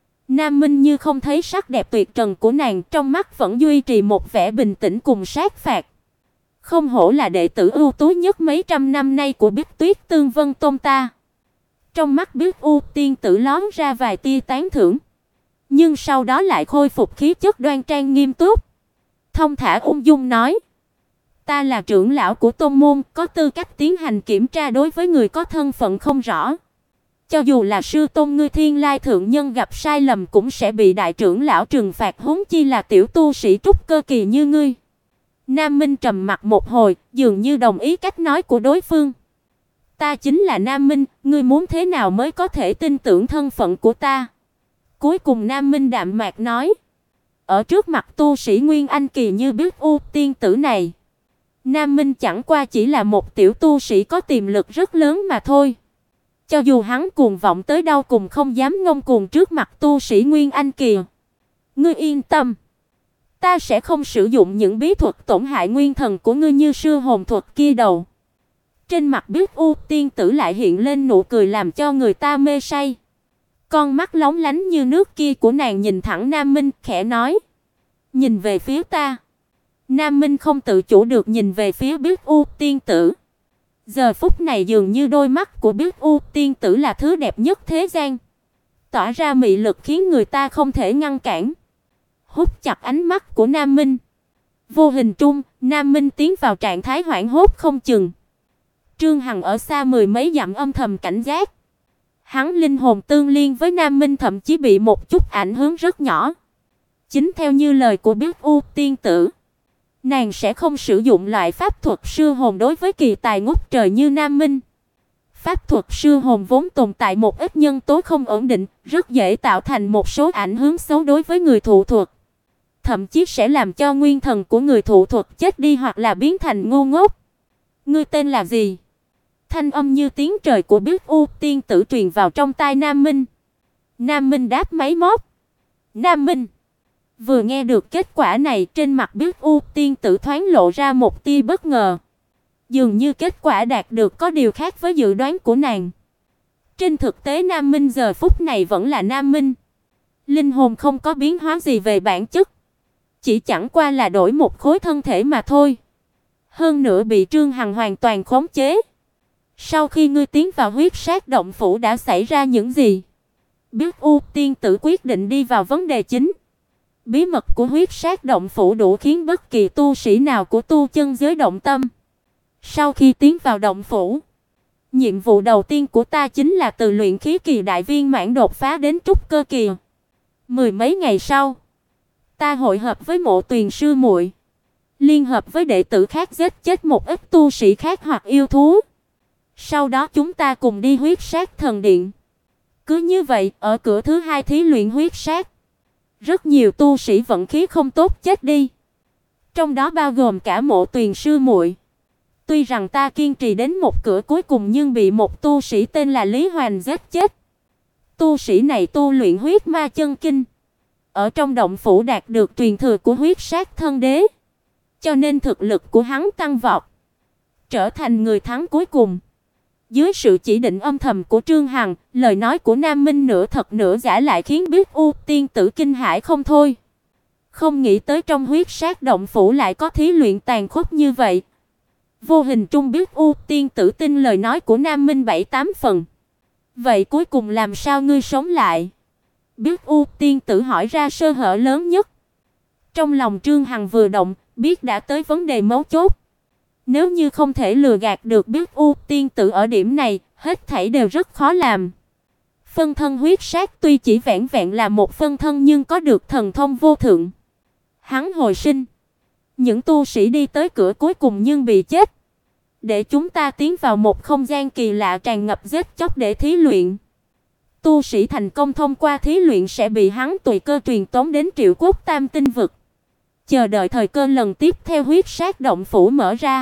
Nam Minh như không thấy sắc đẹp tuyệt trần của nàng, trong mắt vẫn duy trì một vẻ bình tĩnh cùng sát phạt. Không hổ là đệ tử ưu tú nhất mấy trăm năm nay của Bích Tuyết Tương Vân Tông ta. Trong mắt Biết U tiên tử lóe ra vài tia tán thưởng, nhưng sau đó lại khôi phục khí chất đoan trang nghiêm túc, thông thả ung dung nói: "Ta là trưởng lão của tông môn, có tư cách tiến hành kiểm tra đối với người có thân phận không rõ. Cho dù là sư tôn ngươi Thiên Lai thượng nhân gặp sai lầm cũng sẽ bị đại trưởng lão trừng phạt, huống chi là tiểu tu sĩ trúc cơ kỳ như ngươi." Nam Minh trầm mặt một hồi, dường như đồng ý cách nói của đối phương. "Ta chính là Nam Minh, ngươi muốn thế nào mới có thể tin tưởng thân phận của ta?" Cuối cùng Nam Minh đạm mạc nói: "Ở trước mặt tu sĩ Nguyên Anh kỳ như Biết U tiên tử này, Nam Minh chẳng qua chỉ là một tiểu tu sĩ có tiềm lực rất lớn mà thôi. Cho dù hắn cuồng vọng tới đâu cũng không dám ngông cuồng trước mặt tu sĩ Nguyên Anh kỳ. Ngươi yên tâm, ta sẽ không sử dụng những bí thuật tổn hại nguyên thần của ngươi như sư hồn thuật kia đâu." Trên mặt Biết U tiên tử lại hiện lên nụ cười làm cho người ta mê say. Con mắt lóng lánh như nước kia của nàng nhìn thẳng Nam Minh, khẽ nói: "Nhìn về phía ta." Nam Minh không tự chủ được nhìn về phía Biết U tiên tử. Giờ phút này dường như đôi mắt của Biết U tiên tử là thứ đẹp nhất thế gian, tỏa ra mị lực khiến người ta không thể ngăn cản. Hút chặt ánh mắt của Nam Minh, vô hình trung, Nam Minh tiến vào trạng thái hoảng hốt không chừng. Trương Hằng ở xa mười mấy dặm âm thầm cảnh giác. Hắn linh hồn tương liên với Nam Minh thậm chí bị một chút ảnh hưởng rất nhỏ. Chính theo như lời của Biết U tiên tử, nàng sẽ không sử dụng loại pháp thuật sư hồn đối với kỳ tài ngút trời như Nam Minh. Pháp thuật sư hồn vốn tồn tại một ít nhân tố không ổn định, rất dễ tạo thành một số ảnh hưởng xấu đối với người thụ thuật, thậm chí sẽ làm cho nguyên thần của người thụ thuật chết đi hoặc là biến thành ngu ngốc. "Ngươi tên là gì?" Thanh âm như tiếng trời của Biết U tiên tử truyền vào trong tai Nam Minh. Nam Minh đáp máy móc: "Nam Minh." Vừa nghe được kết quả này, trên mặt Biết U tiên tử thoáng lộ ra một tia bất ngờ. Dường như kết quả đạt được có điều khác với dự đoán của nàng. Trên thực tế Nam Minh giờ phút này vẫn là Nam Minh. Linh hồn không có biến hóa gì về bản chất, chỉ chẳng qua là đổi một khối thân thể mà thôi. Hơn nữa bị Trương Hằng hoàn toàn khống chế. Sau khi ngươi tiến vào Huyết Sát Động Phủ đã xảy ra những gì? Biết U tiên tử quyết định đi vào vấn đề chính. Bí mật của Huyết Sát Động Phủ đủ khiến bất kỳ tu sĩ nào của tu chân giới động tâm. Sau khi tiến vào động phủ, nhiệm vụ đầu tiên của ta chính là từ luyện khí kỳ đại viên mãn đột phá đến trúc cơ kỳ. Mười mấy ngày sau, ta hội hợp với Mộ Tuyền sư muội, liên hợp với đệ tử khác giết chết một ít tu sĩ khác hoặc yêu thú. Sau đó chúng ta cùng đi Huyết Sát Thần Điện. Cứ như vậy, ở cửa thứ hai thí luyện huyết sát, rất nhiều tu sĩ vận khí không tốt chết đi, trong đó bao gồm cả Mộ Tuyền sư muội. Tuy rằng ta kiên trì đến một cửa cuối cùng nhưng bị một tu sĩ tên là Lý Hoành giết chết. Tu sĩ này tu luyện huyết ma chân kinh, ở trong động phủ đạt được truyền thừa của Huyết Sát Thân Đế, cho nên thực lực của hắn tăng vọt, trở thành người thắng cuối cùng. Dưới sự chỉ định âm thầm của Trương Hằng, lời nói của Nam Minh nửa thật nửa giả lại khiến Biết U tiên tử kinh hãi không thôi. Không nghĩ tới trong Huyết Sát động phủ lại có thí luyện tàn khốc như vậy. Vô hình trung Biết U tiên tử tin lời nói của Nam Minh 7-8 phần. Vậy cuối cùng làm sao ngươi sống lại? Biết U tiên tử hỏi ra sơ hở lớn nhất. Trong lòng Trương Hằng vừa động, biết đã tới vấn đề mấu chốt. Nếu như không thể lừa gạt được Biết U tiên tử ở điểm này, hết thảy đều rất khó làm. Phân thân huyết sát tuy chỉ vẹn vẹn là một phân thân nhưng có được thần thông vô thượng. Hắn hồi sinh, Những tu sĩ đi tới cửa cuối cùng nhưng bị chết. Để chúng ta tiến vào một không gian kỳ lạ tràn ngập giết chóc để thí luyện. Tu sĩ thành công thông qua thí luyện sẽ bị hắn tùy cơ truyền tống đến Triệu Quốc Tam Tinh vực. Chờ đợi thời cơ lần tiếp theo huyết sát động phủ mở ra.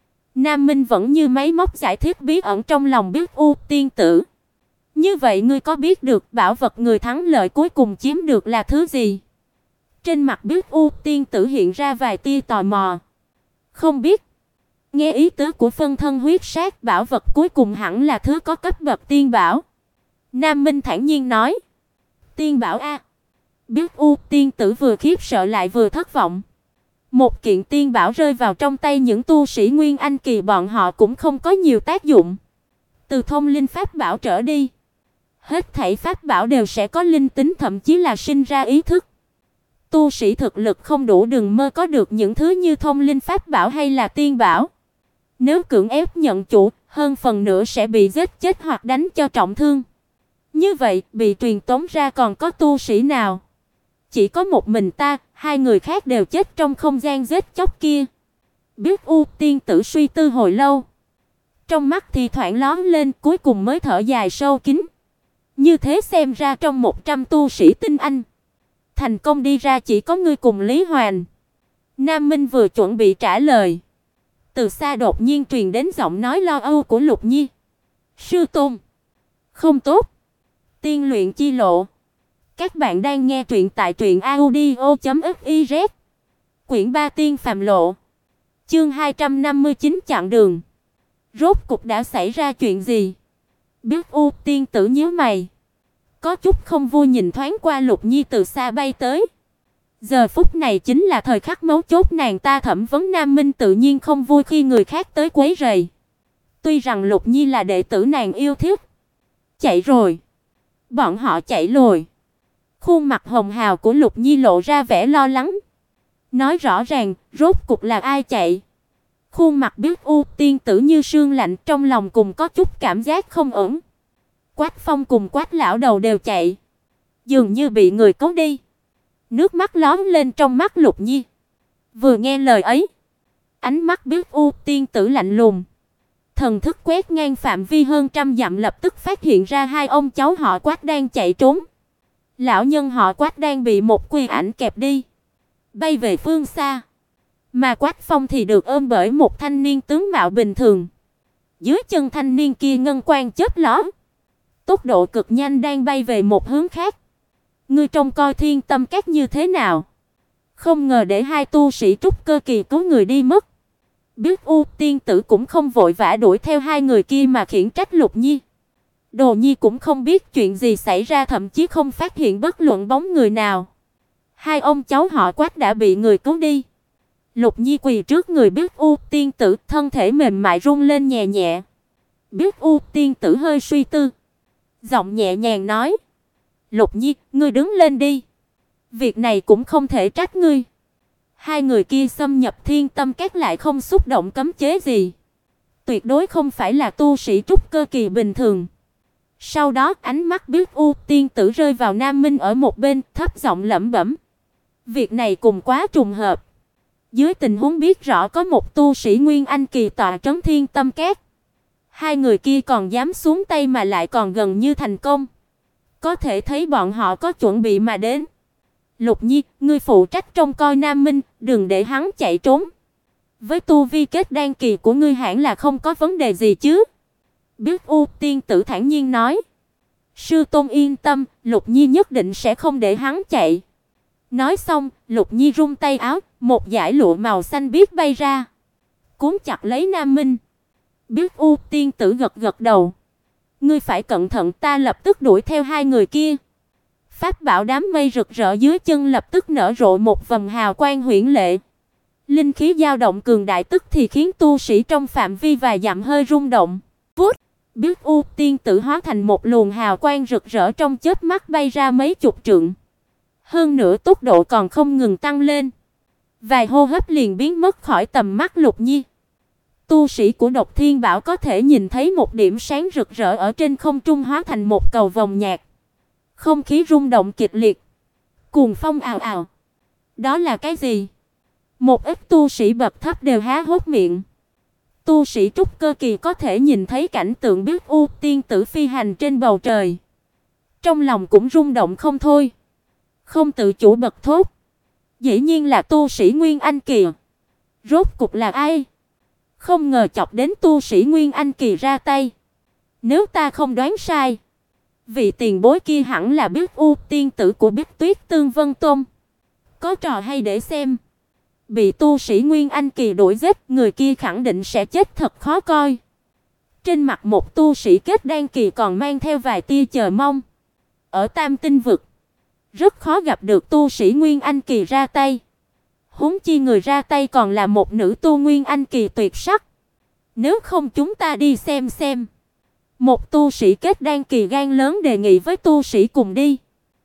Nam Minh vẫn như máy móc giải thích bí ẩn trong lòng biết U tiên tử. Như vậy ngươi có biết được bảo vật người thắng lợi cuối cùng chiếm được là thứ gì? Trên mặt biết U tiên tử hiện ra vài tia tò mò. Không biết. Nghe ý tứ của phân thân huyết sát, bảo vật cuối cùng hẳn là thứ có cấp bậc tiên bảo. Nam Minh thản nhiên nói. Tiên bảo a? Biết U tiên tử vừa khiếp sợ lại vừa thất vọng. Một kiện tiên bảo rơi vào trong tay những tu sĩ Nguyên Anh kỳ bọn họ cũng không có nhiều tác dụng. Từ thông linh pháp bảo trở đi, hết thảy pháp bảo đều sẽ có linh tính, thậm chí là sinh ra ý thức. Tu sĩ thực lực không đủ đừng mơ có được những thứ như thông linh pháp bảo hay là tiên bảo. Nếu cưỡng ép nhận chủ, hơn phần nữa sẽ bị giết chết hoặc đánh cho trọng thương. Như vậy, bị truyền tống ra còn có tu sĩ nào? Chỉ có một mình ta, hai người khác đều chết trong không gian giết chóc kia. Biết U tiên tử suy tư hồi lâu. Trong mắt thì thoảng lóe lên, cuối cùng mới thở dài sâu kín. Như thế xem ra trong 100 tu sĩ tinh anh, thành công đi ra chỉ có ngươi cùng Lý Hoàn. Nam Minh vừa chuẩn bị trả lời, từ xa đột nhiên truyền đến giọng nói lo âu của Lục Nhi. Sư tôn, không tốt. Tiên luyện chi lộ. Các bạn đang nghe truyện tại truyệnaudio.fiz. Quyển 3 Tiên phàm lộ. Chương 259 chặn đường. Rốt cục đã xảy ra chuyện gì? Biết U tiên tử nhíu mày, có chút không vui nhìn thoáng qua Lục Nhi từ xa bay tới. Giờ phút này chính là thời khắc mấu chốt, nàng ta thẩm vấn Nam Minh tự nhiên không vui khi người khác tới quấy rầy. Tuy rằng Lục Nhi là đệ tử nàng yêu thích. Chạy rồi. Bọn họ chạy rồi. Khuôn mặt hồng hào của Lục Nhi lộ ra vẻ lo lắng. Nói rõ ràng, rốt cục là ai chạy? Khuôn mặt Biết U tiên tử như sương lạnh, trong lòng cùng có chút cảm giác không ổn. Quách Phong cùng Quách lão đầu đều chạy, dường như bị người cứu đi. Nước mắt lóm lên trong mắt Lục Nhi. Vừa nghe lời ấy, ánh mắt Biết U tiên tử lạnh lùng. Thần thức quét ngang phạm vi hơn 100 dặm, lập tức phát hiện ra hai ông cháu họ Quách đang chạy trốn. Lão nhân họ Quách đang bị một quy ảnh kẹp đi, bay về phương xa. Mà Quách Phong thì được ôm bởi một thanh niên tướng mạo bình thường. Dưới chân thanh niên kia ngân quang chớp lóe, tốc độ cực nhanh đang bay về một hướng khác. Ngươi trông coi Thiên Tâm Các như thế nào? Không ngờ để hai tu sĩ trúc cơ kỳ cứu người đi mất. Biết U tiên tử cũng không vội vã đuổi theo hai người kia mà khiển trách Lục Nhi. Đồ Nhi cũng không biết chuyện gì xảy ra, thậm chí không phát hiện bất luận bóng người nào. Hai ông cháu họ Quách đã bị người cứu đi. Lục Nhi quỳ trước người Biết U tiên tử, thân thể mềm mại rung lên nhẹ nhẹ. Biết U tiên tử hơi suy tư, giọng nhẹ nhàng nói: "Lục Nhi, ngươi đứng lên đi. Việc này cũng không thể trách ngươi. Hai người kia xâm nhập Thiên Tâm Các lại không xúc động cấm chế gì, tuyệt đối không phải là tu sĩ trúc cơ kỳ bình thường." Sau đó, ánh mắt Biết U tiên tử rơi vào Nam Minh ở một bên, thấp giọng lẩm bẩm: "Việc này cùng quá trùng hợp. Dưới tình huống biết rõ có một tu sĩ Nguyên Anh kỳ tọa trấn Thiên Tâm Các, hai người kia còn dám xuống tay mà lại còn gần như thành công. Có thể thấy bọn họ có chuẩn bị mà đến. Lục Nhi, ngươi phụ trách trông coi Nam Minh, đừng để hắn chạy trốn. Với tu vi kết đan kỳ của ngươi hẳn là không có vấn đề gì chứ?" Biết U tiên tử thản nhiên nói. "Sư tôn yên tâm, Lục Nhi nhất định sẽ không để hắn chạy." Nói xong, Lục Nhi rung tay áo, một dải lụa màu xanh biếc bay ra, cuốn chặt lấy Nam Minh. Biết U tiên tử gật gật đầu. "Ngươi phải cẩn thận." Ta lập tức đuổi theo hai người kia. Pháp bảo đám mây rực rỡ dưới chân lập tức nở rộ một vầng hào quang huyễn lệ. Linh khí dao động cường đại, tức thì khiến tu sĩ trong phạm vi vài dặm hơi rung động. Vút, Biết U tiên tử hóa thành một luồng hào quang rực rỡ trong chớp mắt bay ra mấy chục trượng. Hơn nữa tốc độ còn không ngừng tăng lên. Vài hô hấp liền biến mất khỏi tầm mắt Lục Nhi. Tu sĩ của Độc Thiên Bảo có thể nhìn thấy một điểm sáng rực rỡ ở trên không trung hóa thành một cầu vồng nhạt. Không khí rung động kịch liệt, cuồng phong ào ào. Đó là cái gì? Một ít tu sĩ bậc thấp đều há hốc miệng. Tu sĩ trúc cơ kỳ có thể nhìn thấy cảnh tượng biết u tiên tử phi hành trên bầu trời. Trong lòng cũng rung động không thôi. Không tự chủ bật thốt. Dĩ nhiên là tu sĩ Nguyên Anh kỳ. Rốt cục là ai? Không ngờ chọc đến tu sĩ Nguyên Anh kỳ ra tay. Nếu ta không đoán sai, vị tiền bối kia hẳn là biết u tiên tử của Bích Tuyết Tương Vân Tôn. Có trò hay để xem. Bị tu sĩ Nguyên Anh kỳ đuổi giết, người kia khẳng định sẽ chết thật khó coi. Trên mặt một tu sĩ kết đan kỳ còn mang theo vài tia chờ mong. Ở Tam Tinh vực, rất khó gặp được tu sĩ Nguyên Anh kỳ ra tay. Huống chi người ra tay còn là một nữ tu Nguyên Anh kỳ tuyệt sắc. Nếu không chúng ta đi xem xem. Một tu sĩ kết đan kỳ gan lớn đề nghị với tu sĩ cùng đi.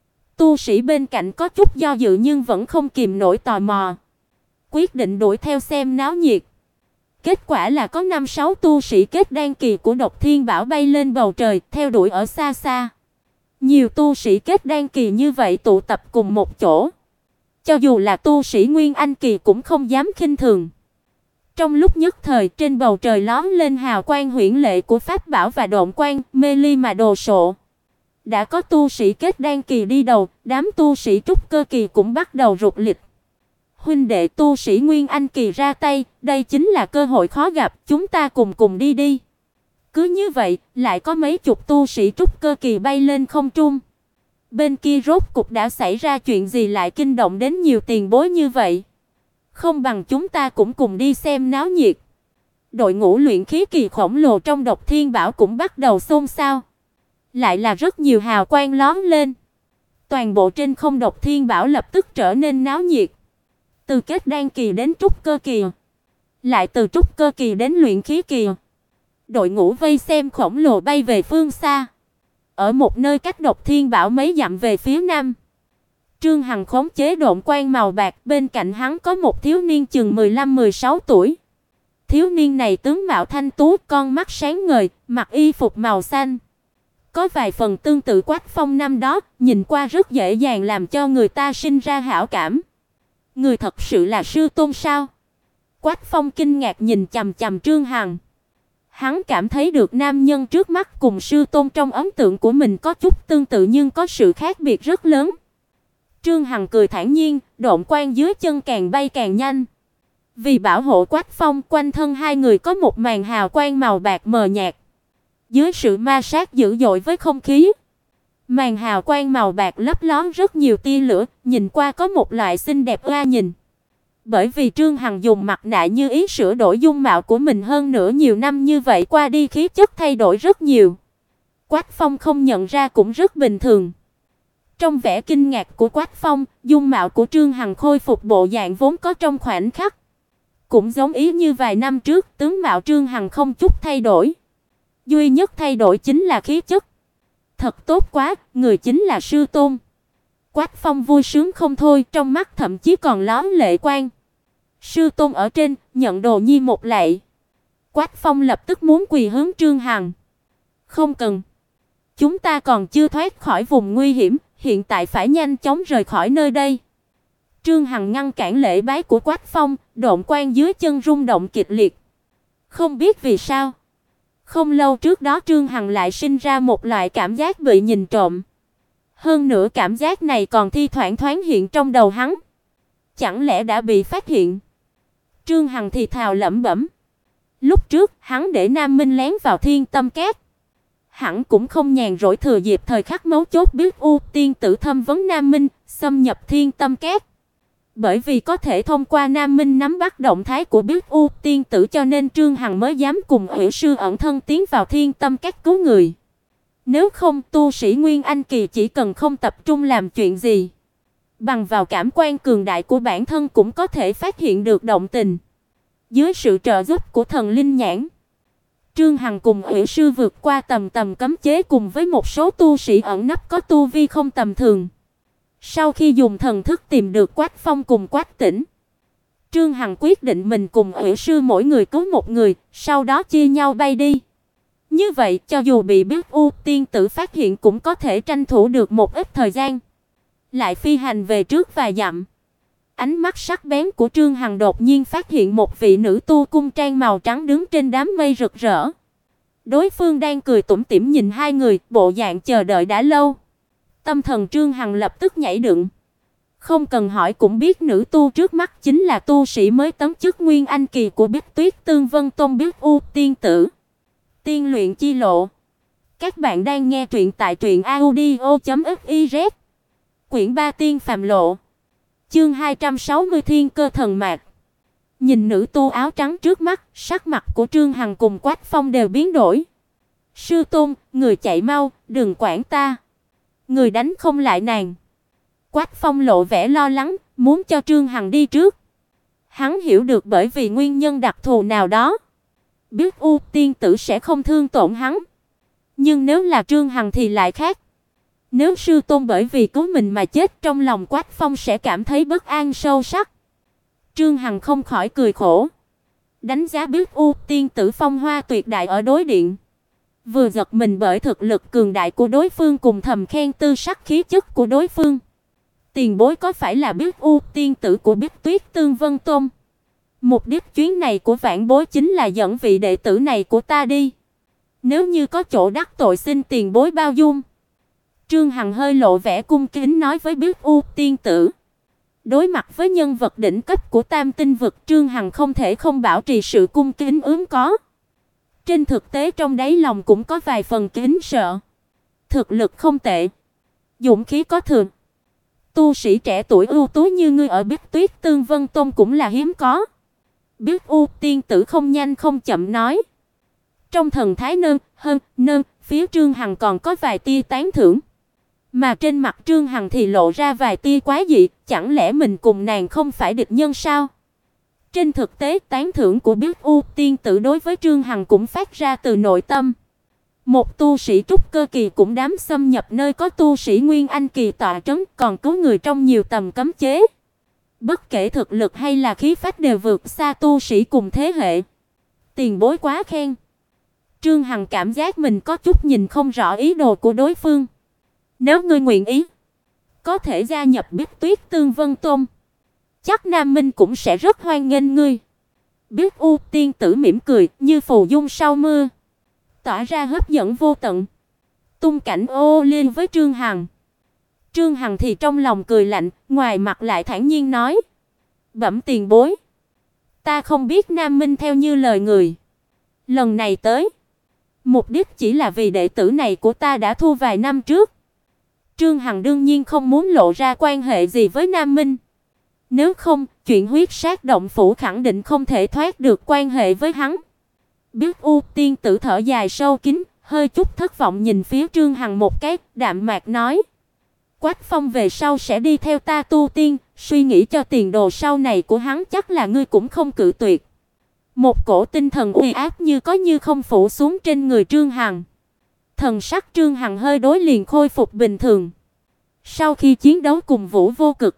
Tu sĩ bên cạnh có chút do dự nhưng vẫn không kìm nổi tò mò, quyết định đuổi theo xem náo nhiệt. Kết quả là có 5-6 tu sĩ kết đan kỳ của Độc Thiên Bảo bay lên bầu trời, theo đuổi ở xa xa. Nhiều tu sĩ kết đan kỳ như vậy tụ tập cùng một chỗ, cho dù là tu sĩ Nguyên Anh kỳ cũng không dám khinh thường. Trong lúc nhất thời, trên bầu trời lóe lên hào quang huyễn lệ của pháp bảo và độn quang, mê ly mà đồ sộ. Đã có tu sĩ kết đan kỳ đi đầu, đám tu sĩ trúc cơ kỳ cũng bắt đầu rục lịch. Huynh đệ tu sĩ Nguyên Anh kỳ ra tay, đây chính là cơ hội khó gặp, chúng ta cùng đi đi. Cứ như vậy, lại có mấy chục tu sĩ trúc cơ kỳ bay lên không trung. Bên kia rốt cục đã xảy ra chuyện gì lại kinh động đến nhiều tiền bối như vậy? Không bằng chúng ta cũng cùng đi xem náo nhiệt. Đội ngũ luyện khí kỳ khổng lồ trong Độc Thiên Bảo cũng bắt đầu xôn xao. Lại là rất nhiều hào quang lóe lên. Toàn bộ trên không Độc Thiên Bảo lập tức trở nên náo nhiệt. Từ kết đan kỳ đến trúc cơ kỳ, lại từ trúc cơ kỳ đến luyện khí kỳ. Đội ngũ vây xem khổng lồ bay về phương xa. Ở một nơi cách Độc Thiên Bảo mấy dặm về phía nam, Trương Hằng khống chế độn quang màu bạc, bên cạnh hắn có một thiếu niên chừng 15-16 tuổi. Thiếu niên này tướng mạo thanh tú, con mắt sáng ngời, mặc y phục màu xanh. Có vài phần tương tự Quách Phong năm đó, nhìn qua rất dễ dàng làm cho người ta sinh ra hảo cảm. Người thật sự là sư tôn sao? Quách Phong kinh ngạc nhìn chằm chằm Trương Hằng. Hắn cảm thấy được nam nhân trước mắt cùng sư tôn trong ấn tượng của mình có chút tương tự nhưng có sự khác biệt rất lớn. Trương Hằng cười thản nhiên, độn quang dưới chân càng bay càng nhanh. Vì bảo hộ Quách Phong, quanh thân hai người có một màn hào quang màu bạc mờ nhạt. Dưới sự ma sát dữ dội với không khí, màn hào quang màu bạc lấp lóm rất nhiều tia lửa, nhìn qua có một loại xinh đẹp oa nhìn. Bởi vì Trương Hằng dùng mặt nạ như ý sửa đổi dung mạo của mình, hơn nữa nhiều năm như vậy qua đi khí chất thay đổi rất nhiều. Quách Phong không nhận ra cũng rất bình thường. Trong vẻ kinh ngạc của Quách Phong, dung mạo của Trương Hằng khôi phục bộ dạng vốn có trong khoảnh khắc. Cũng giống ý như vài năm trước, tướng mạo Trương Hằng không chút thay đổi. Duy nhất thay đổi chính là khí chất. Thật tốt quá, người chính là sư tôn. Quách Phong vui sướng không thôi, trong mắt thậm chí còn lóe lệ quang. Sư tôn ở trên, nhận đồ nhi một lạy. Quách Phong lập tức muốn quỳ hướng Trương Hằng. Không cần. Chúng ta còn chưa thoát khỏi vùng nguy hiểm, hiện tại phải nhanh chóng rời khỏi nơi đây. Trương Hằng ngăn cản lễ bái của Quách Phong, độn quang dưới chân rung động kịch liệt. Không biết vì sao, không lâu trước đó Trương Hằng lại sinh ra một loại cảm giác bị nhìn trộm. Hơn nữa cảm giác này còn thi thoảng thoáng hiện trong đầu hắn. Chẳng lẽ đã bị phát hiện? Trương Hằng thì thào lẩm bẩm. Lúc trước, hắn để Nam Minh lén vào Thiên Tâm Cát. Hắn cũng không nhàn rỗi thừa dịp thời khắc mấu chốt biết U tiên tử thâm vấn Nam Minh, xâm nhập Thiên Tâm Cát. Bởi vì có thể thông qua Nam Minh nắm bắt động thái của biết U tiên tử cho nên Trương Hằng mới dám cùng Hủy sư ẩn thân tiến vào Thiên Tâm Cát cứu người. Nếu không, tu sĩ Nguyên Anh kỳ chỉ cần không tập trung làm chuyện gì, bằng vào cảm quan cường đại của bản thân cũng có thể phát hiện được động tình. Dưới sự trợ giúp của thần linh nhãn, Trương Hằng cùng Hủy sư vượt qua tầm cấm chế cùng với một số tu sĩ ẩn nấp có tu vi không tầm thường. Sau khi dùng thần thức tìm được Quách Phong cùng Quách Tĩnh, Trương Hằng quyết định mình cùng Hủy sư mỗi người cứu một người, sau đó chia nhau bay đi. Như vậy, cho dù bị biết U tiên tử phát hiện cũng có thể tranh thủ được một ít thời gian, lại phi hành về trước vài dặm. Ánh mắt sắc bén của Trương Hằng đột nhiên phát hiện một vị nữ tu cung trang màu trắng đứng trên đám mây rực rỡ. Đối phương đang cười tủm tỉm nhìn hai người, bộ dạng chờ đợi đã lâu. Tâm thần Trương Hằng lập tức nhảy dựng. Không cần hỏi cũng biết nữ tu trước mắt chính là tu sĩ mới tấm chức Nguyên Anh kỳ của Bích Tuyết Tương Vân Tông Biết U tiên tử. Tiên luyện chi lộ. Các bạn đang nghe truyện tại truyệnaudio.fiz. Quyển 3 Tiên phàm lộ. Chương 260 Thiên cơ thần mạc. Nhìn nữ tu áo trắng trước mắt, sắc mặt của Trương Hằng cùng Quách Phong đều biến đổi. Sư tôn, người chạy mau, đừng quản ta. Người đánh không lại nàng. Quách Phong lộ vẻ lo lắng, muốn cho Trương Hằng đi trước. Hắn hiểu được bởi vì nguyên nhân đặc thù nào đó, Biết U tiên tử sẽ không thương tổn hắn. Nhưng nếu là Trương Hằng thì lại khác. Nếu sư tôn bởi vì cứu mình mà chết, trong lòng Quách Phong sẽ cảm thấy bất an sâu sắc. Trương Hằng không khỏi cười khổ, đánh giá Biết U tiên tử phong hoa tuyệt đại ở đối điện, vừa giật mình bởi thực lực cường đại của đối phương cùng thầm khen tư sắc khí chất của đối phương. Tiền bối có phải là Biết U tiên tử của Bích Tuyết Tương Vân Tông? Mục đích chuyến này của vãn bối chính là dẫn vị đệ tử này của ta đi. Nếu như có chỗ đắc tội xin tiền bối bao dung. Trương Hằng hơi lộ vẻ cung kính nói với Biết U tiên tử. Đối mặt với nhân vật đỉnh cấp của Tam Tinh vực, Trương Hằng không thể không bảo trì sự cung kính ứng có. Trên thực tế trong đáy lòng cũng có vài phần kính sợ. Thực lực không tệ, dũng khí có thừa. Tu sĩ trẻ tuổi ưu tú như ngươi ở Bích Tuyết Tương Vân Tông cũng là hiếm có. Biết U tiên tử không nhanh không chậm nói. Trong thần thái phía Trương Hằng còn có vài tia tán thưởng. Mà trên mặt Trương Hằng thì lộ ra vài tia quái dị, chẳng lẽ mình cùng nàng không phải địch nhân sao? Trên thực tế, tán thưởng của Biết U tiên tử đối với Trương Hằng cũng phát ra từ nội tâm. Một tu sĩ trúc cơ kỳ cũng dám xâm nhập nơi có tu sĩ Nguyên Anh kỳ tọa trấn, còn cứu người trong nhiều tầm cấm chế. Bất kể thực lực hay là khí phách đều vượt xa tu sĩ cùng thế hệ. Tiền bối quá khen. Trương Hằng cảm giác mình có chút nhìn không rõ ý đồ của đối phương. Nếu ngươi nguyện ý, có thể gia nhập Bích Tuyết Tương Vân Tông, chắc Nam Minh cũng sẽ rất hoan nghênh ngươi. Biết U tiên tử mỉm cười, như phù dung sau mưa, tỏa ra hấp dẫn vô tận. Tung cảnh ô liên với Trương Hằng. Trương Hằng thì trong lòng cười lạnh, ngoài mặt lại thản nhiên nói: "Bẩm tiền bối, ta không biết Nam Minh theo như lời người. Lần này tới, mục đích chỉ là vì đệ tử này của ta đã thu vài năm trước." Trương Hằng đương nhiên không muốn lộ ra quan hệ gì với Nam Minh. Nếu không, chuyện huyết sát động phủ khẳng định không thể thoát được quan hệ với hắn. Biết U tiên tử thở dài sâu kín, hơi chút thất vọng nhìn phía Trương Hằng một cái, đạm mạc nói: "Quách Phong về sau sẽ đi theo ta tu tiên, suy nghĩ cho tiền đồ sau này của hắn chắc là ngươi cũng không cự tuyệt." Một cổ tinh thần uy áp như có như không phủ xuống trên người Trương Hằng. Thần sắc Trương Hằng hơi đối liền khôi phục bình thường. Sau khi chiến đấu cùng Vũ Vô Cực,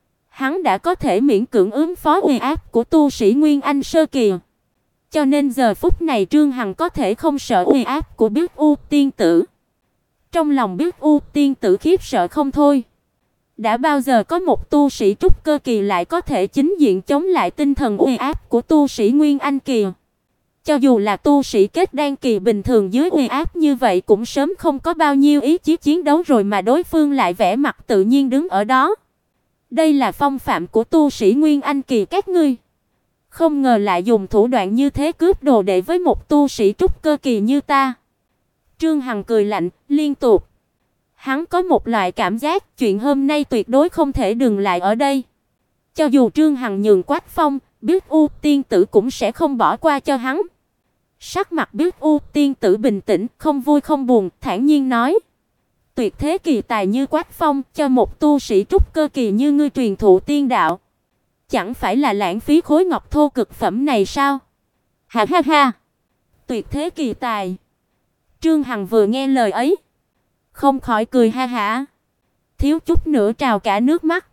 hắn đã có thể miễn cưỡng ứng phó uy áp của tu sĩ Nguyên Anh sơ kỳ. Cho nên giờ phút này Trương Hằng có thể không sợ uy áp của Biết U tiên tử. Trong lòng Biết U tiên tử khiếp sợ không thôi. Đã bao giờ có một tu sĩ trúc cơ kỳ lại có thể chính diện chống lại tinh thần uy áp của tu sĩ Nguyên Anh kỳ. Cho dù là tu sĩ kết đan kỳ bình thường dưới uy áp như vậy cũng sớm không có bao nhiêu ý chí chiến đấu rồi, mà đối phương lại vẻ mặt tự nhiên đứng ở đó. Đây là phong phạm của tu sĩ Nguyên Anh kỳ các ngươi. Không ngờ lại dùng thủ đoạn như thế cướp đồ đệ với một tu sĩ trúc cơ kỳ như ta. Trương Hằng cười lạnh liên tục. Hắn có một loại cảm giác chuyện hôm nay tuyệt đối không thể dừng lại ở đây. Cho dù Trương Hằng nhường Quách Phong, Biết U tiên tử cũng sẽ không bỏ qua cho hắn. Sắc mặt Biết U tiên tử bình tĩnh, không vui không buồn, thản nhiên nói: "Tuyệt thế kỳ tài như Quách Phong, cho một tu sĩ trúc cơ kỳ như ngươi truyền thụ tiên đạo, chẳng phải là lãng phí khối ngọc thô cực phẩm này sao?" Ha ha ha. Tuyệt thế kỳ tài. Trương Hằng vừa nghe lời ấy, không khỏi cười ha hả, thiếu chút nữa trào cả nước mắt.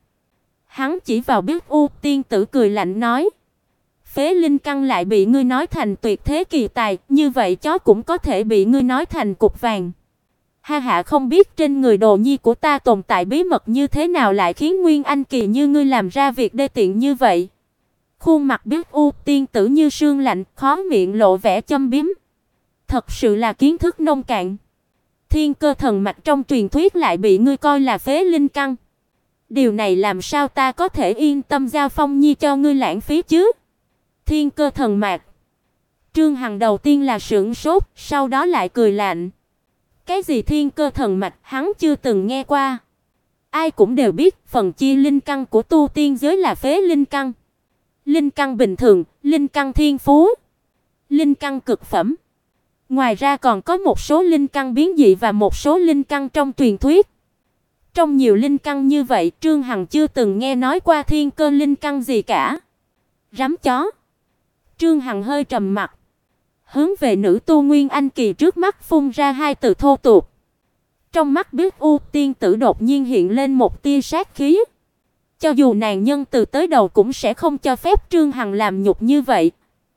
Hắn chỉ vào Biết U tiên tử cười lạnh nói: "Phế linh căn lại bị ngươi nói thành tuyệt thế kỳ tài, như vậy chó cũng có thể bị ngươi nói thành cục vàng." Ha hạ, không biết trên người Đồ Nhi của ta tồn tại bí mật như thế nào lại khiến Nguyên Anh kỳ như ngươi làm ra việc đê tiện như vậy. Khuôn mặt Biết U tiên tử như sương lạnh, khóe miệng lộ vẻ châm biếm. Thật sự là kiến thức nông cạn. Thiên cơ thần mạch trong truyền thuyết lại bị ngươi coi là phế linh căn. Điều này làm sao ta có thể yên tâm giao Phong Nhi cho ngươi lãng phí chứ? Thiên cơ thần mạch. Trương Hằng đầu tiên là sửng sốt, sau đó lại cười lạnh. Cái gì thiên cơ thần mạch, hắn chưa từng nghe qua. Ai cũng đều biết, phần chia linh căn của tu tiên giới là phế linh căn. Linh căn bình thường, linh căn thiên phú, linh căn cực phẩm. Ngoài ra còn có một số linh căn biến dị và một số linh căn trong truyền thuyết. Trong nhiều linh căn như vậy, Trương Hằng chưa từng nghe nói qua thiên cơ linh căn gì cả. Rắm chó. Trương Hằng hơi trầm mặt, hướng về nữ tu Nguyên Anh kỳ trước mắt phun ra hai từ thô tục. Trong mắt Biết U tiên tử đột nhiên hiện lên một tia sát khí. Cho dù nàng nhân từ tới đầu cũng sẽ không cho phép Trương Hằng làm nhục như vậy.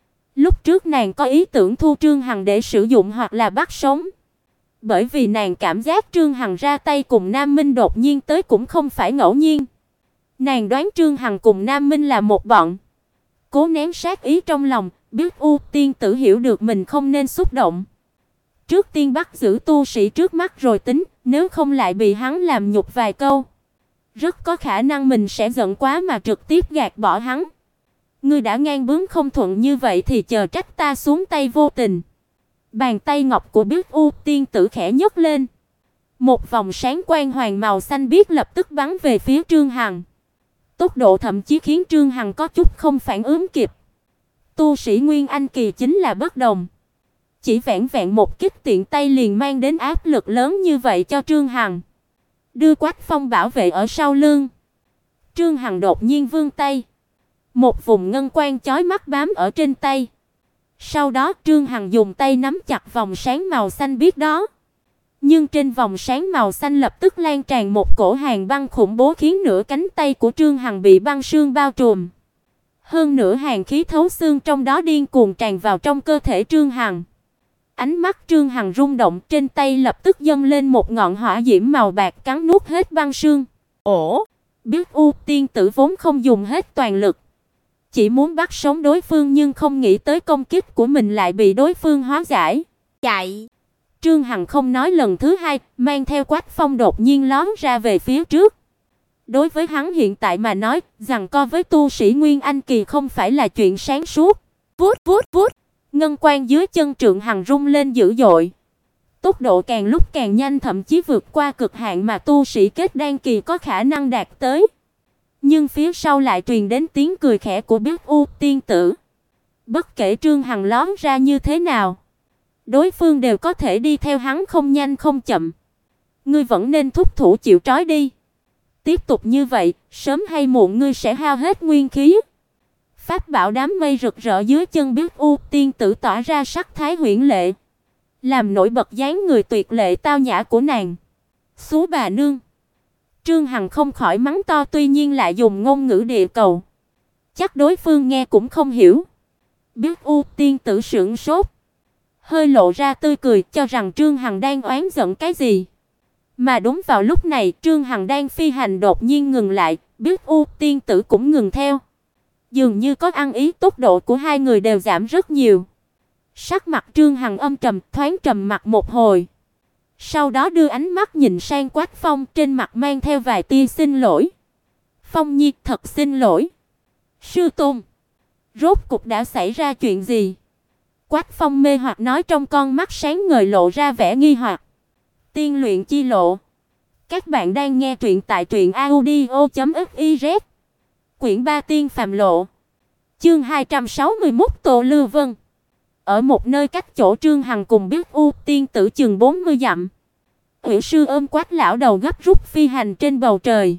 Lúc trước nàng có ý tưởng thu Trương Hằng để sử dụng hoặc là bắt sống. Bởi vì nàng cảm giác Trương Hằng ra tay cùng Nam Minh đột nhiên tới cũng không phải ngẫu nhiên. Nàng đoán Trương Hằng cùng Nam Minh là một bọn. Cố nén sát ý trong lòng, Biết U tiên tử hiểu được mình không nên xúc động. Trước tiên bắt giữ tu sĩ trước mắt rồi tính, nếu không lại bị hắn làm nhục vài câu. Rất có khả năng mình sẽ giận quá mà trực tiếp gạt bỏ hắn. Ngươi đã ngang bướng không thuận như vậy thì chờ trách ta xuống tay vô tình. Bàn tay ngọc của Biết U tiên tử khẽ nhấc lên. Một vòng sáng quang hoàng màu xanh biếc lập tức bắn về phía Trương Hằng. Tốc độ thậm chí khiến Trương Hằng có chút không phản ứng kịp. Tu sĩ Nguyên Anh kỳ chính là bất đồng. Chỉ vẹn vẹn một kích tiện tay liền mang đến áp lực lớn như vậy cho Trương Hằng. Đưa Quách Phong bảo vệ ở sau lưng. Trương Hằng đột nhiên vươn tay. Một vùng ngân quang chói mắt bám ở trên tay. Sau đó Trương Hằng dùng tay nắm chặt vòng sáng màu xanh biếc đó. Nhưng trên vòng sáng màu xanh lập tức lan tràn một cổ hàn băng khủng bố khiến nửa cánh tay của Trương Hằng bị băng sương bao trùm. Hơn nữa hàn khí thấu xương trong đó điên cuồng tràn vào trong cơ thể Trương Hằng. Ánh mắt Trương Hằng rung động, trên tay lập tức dâng lên một ngọn hỏa diễm màu bạc cắn nuốt hết băng sương. Ồ, Biết U tiên tử vốn không dùng hết toàn lực, chỉ muốn bắt sống đối phương nhưng không nghĩ tới công kích của mình lại bị đối phương hóa giải. Chạy! Trương Hằng không nói lần thứ hai, mang theo Quách Phong đột nhiên lóm ra về phía trước. Đối với hắn hiện tại mà nói, giằng co với tu sĩ Nguyên Anh kỳ không phải là chuyện sáng suốt. Vút vút vút, ngân quang dưới chân Trương Hằng rung lên dữ dội. Tốc độ càng lúc càng nhanh, thậm chí vượt qua cực hạn mà tu sĩ kết đan kỳ có khả năng đạt tới. Nhưng phía sau lại truyền đến tiếng cười khẽ của Biết U tiên tử. Bất kể Trương Hằng lóm ra như thế nào, đối phương đều có thể đi theo hắn không nhanh không chậm. Ngươi vẫn nên thúc thủ chịu trói đi. Tiếp tục như vậy, sớm hay muộn ngươi sẽ hao hết nguyên khí. Pháp bảo đám mây rực rỡ dưới chân Biết U tiên tử tỏa ra sắc thái huyễn lệ, làm nổi bật dáng người tuyệt lệ tao nhã của nàng. Xú bà nương! Trương Hằng không khỏi mắng to, tuy nhiên lại dùng ngôn ngữ địa cầu. Chắc đối phương nghe cũng không hiểu. Biết U tiên tử sững sốt, hơi lộ ra tươi cười, cho rằng Trương Hằng đang oán giận cái gì. Mà đúng vào lúc này, Trương Hằng đang phi hành đột nhiên ngừng lại, Biết U tiên tử cũng ngừng theo. Dường như có ăn ý, tốc độ của hai người đều giảm rất nhiều. Sắc mặt Trương Hằng âm trầm, thoáng trầm mặt một hồi. Sau đó đưa ánh mắt nhìn sang Quách Phong, trên mặt mang theo vài tia xin lỗi. Phong Nhi, thật xin lỗi. Sư tôn, rốt cục đã xảy ra chuyện gì? Quách Phong mê hoặc nói, trong con mắt sáng ngời lộ ra vẻ nghi hoặc. Tiên luyện chi lộ. Các bạn đang nghe truyện tại truyệnaudio.fiz. Quyển 3 Tiên phàm lộ. Chương 261 Tô Lưu Vân. Ở một nơi cách chỗ Trương Hằng cùng Biết U tiên tử chừng 40 dặm, Uyển sư ôm Quách lão đầu gấp rút phi hành trên bầu trời.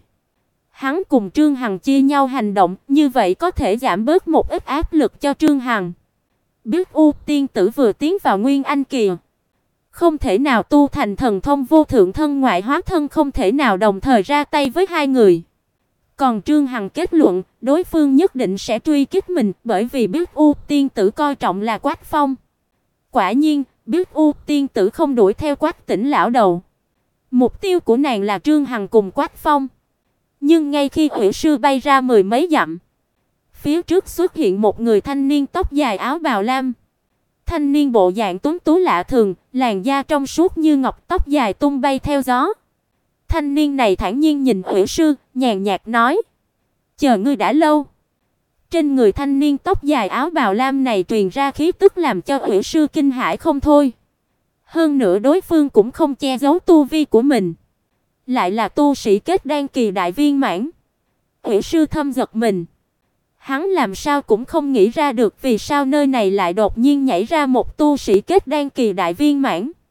Hắn cùng Trương Hằng chia nhau hành động, như vậy có thể giảm bớt một ít áp lực cho Trương Hằng. Biết U tiên tử vừa tiến vào Nguyên Anh kỳ, không thể nào tu thành thần thông vô thượng thân ngoại hóa thân, không thể nào đồng thời ra tay với hai người. Còn Trương Hằng kết luận, đối phương nhất định sẽ truy kích mình, bởi vì Biết U tiên tử coi trọng là Quách Phong. Quả nhiên, Biết U tiên tử không đuổi theo Quách Tỉnh lão đầu, Mục tiêu của nàng là Trương Hằng cùng Quách Phong. Nhưng ngay khi Hủy sư bay ra mười mấy dặm, phía trước xuất hiện một người thanh niên tóc dài áo bào lam. Thanh niên bộ dạng tuấn tú lạ thường, làn da trong suốt như ngọc, tóc dài tung bay theo gió. Thanh niên này thản nhiên nhìn Hủy sư, nhàn nhạt nói: "Chờ ngươi đã lâu." Trên người thanh niên tóc dài áo bào lam này truyền ra khí tức làm cho Hủy sư kinh hãi không thôi. Hơn nữa đối phương cũng không che giấu tu vi của mình, lại là tu sĩ kết đan kỳ đại viên mãn. Hủy sư thâm giật mình. Hắn làm sao cũng không nghĩ ra được vì sao nơi này lại đột nhiên nhảy ra một tu sĩ kết đan kỳ đại viên mãn.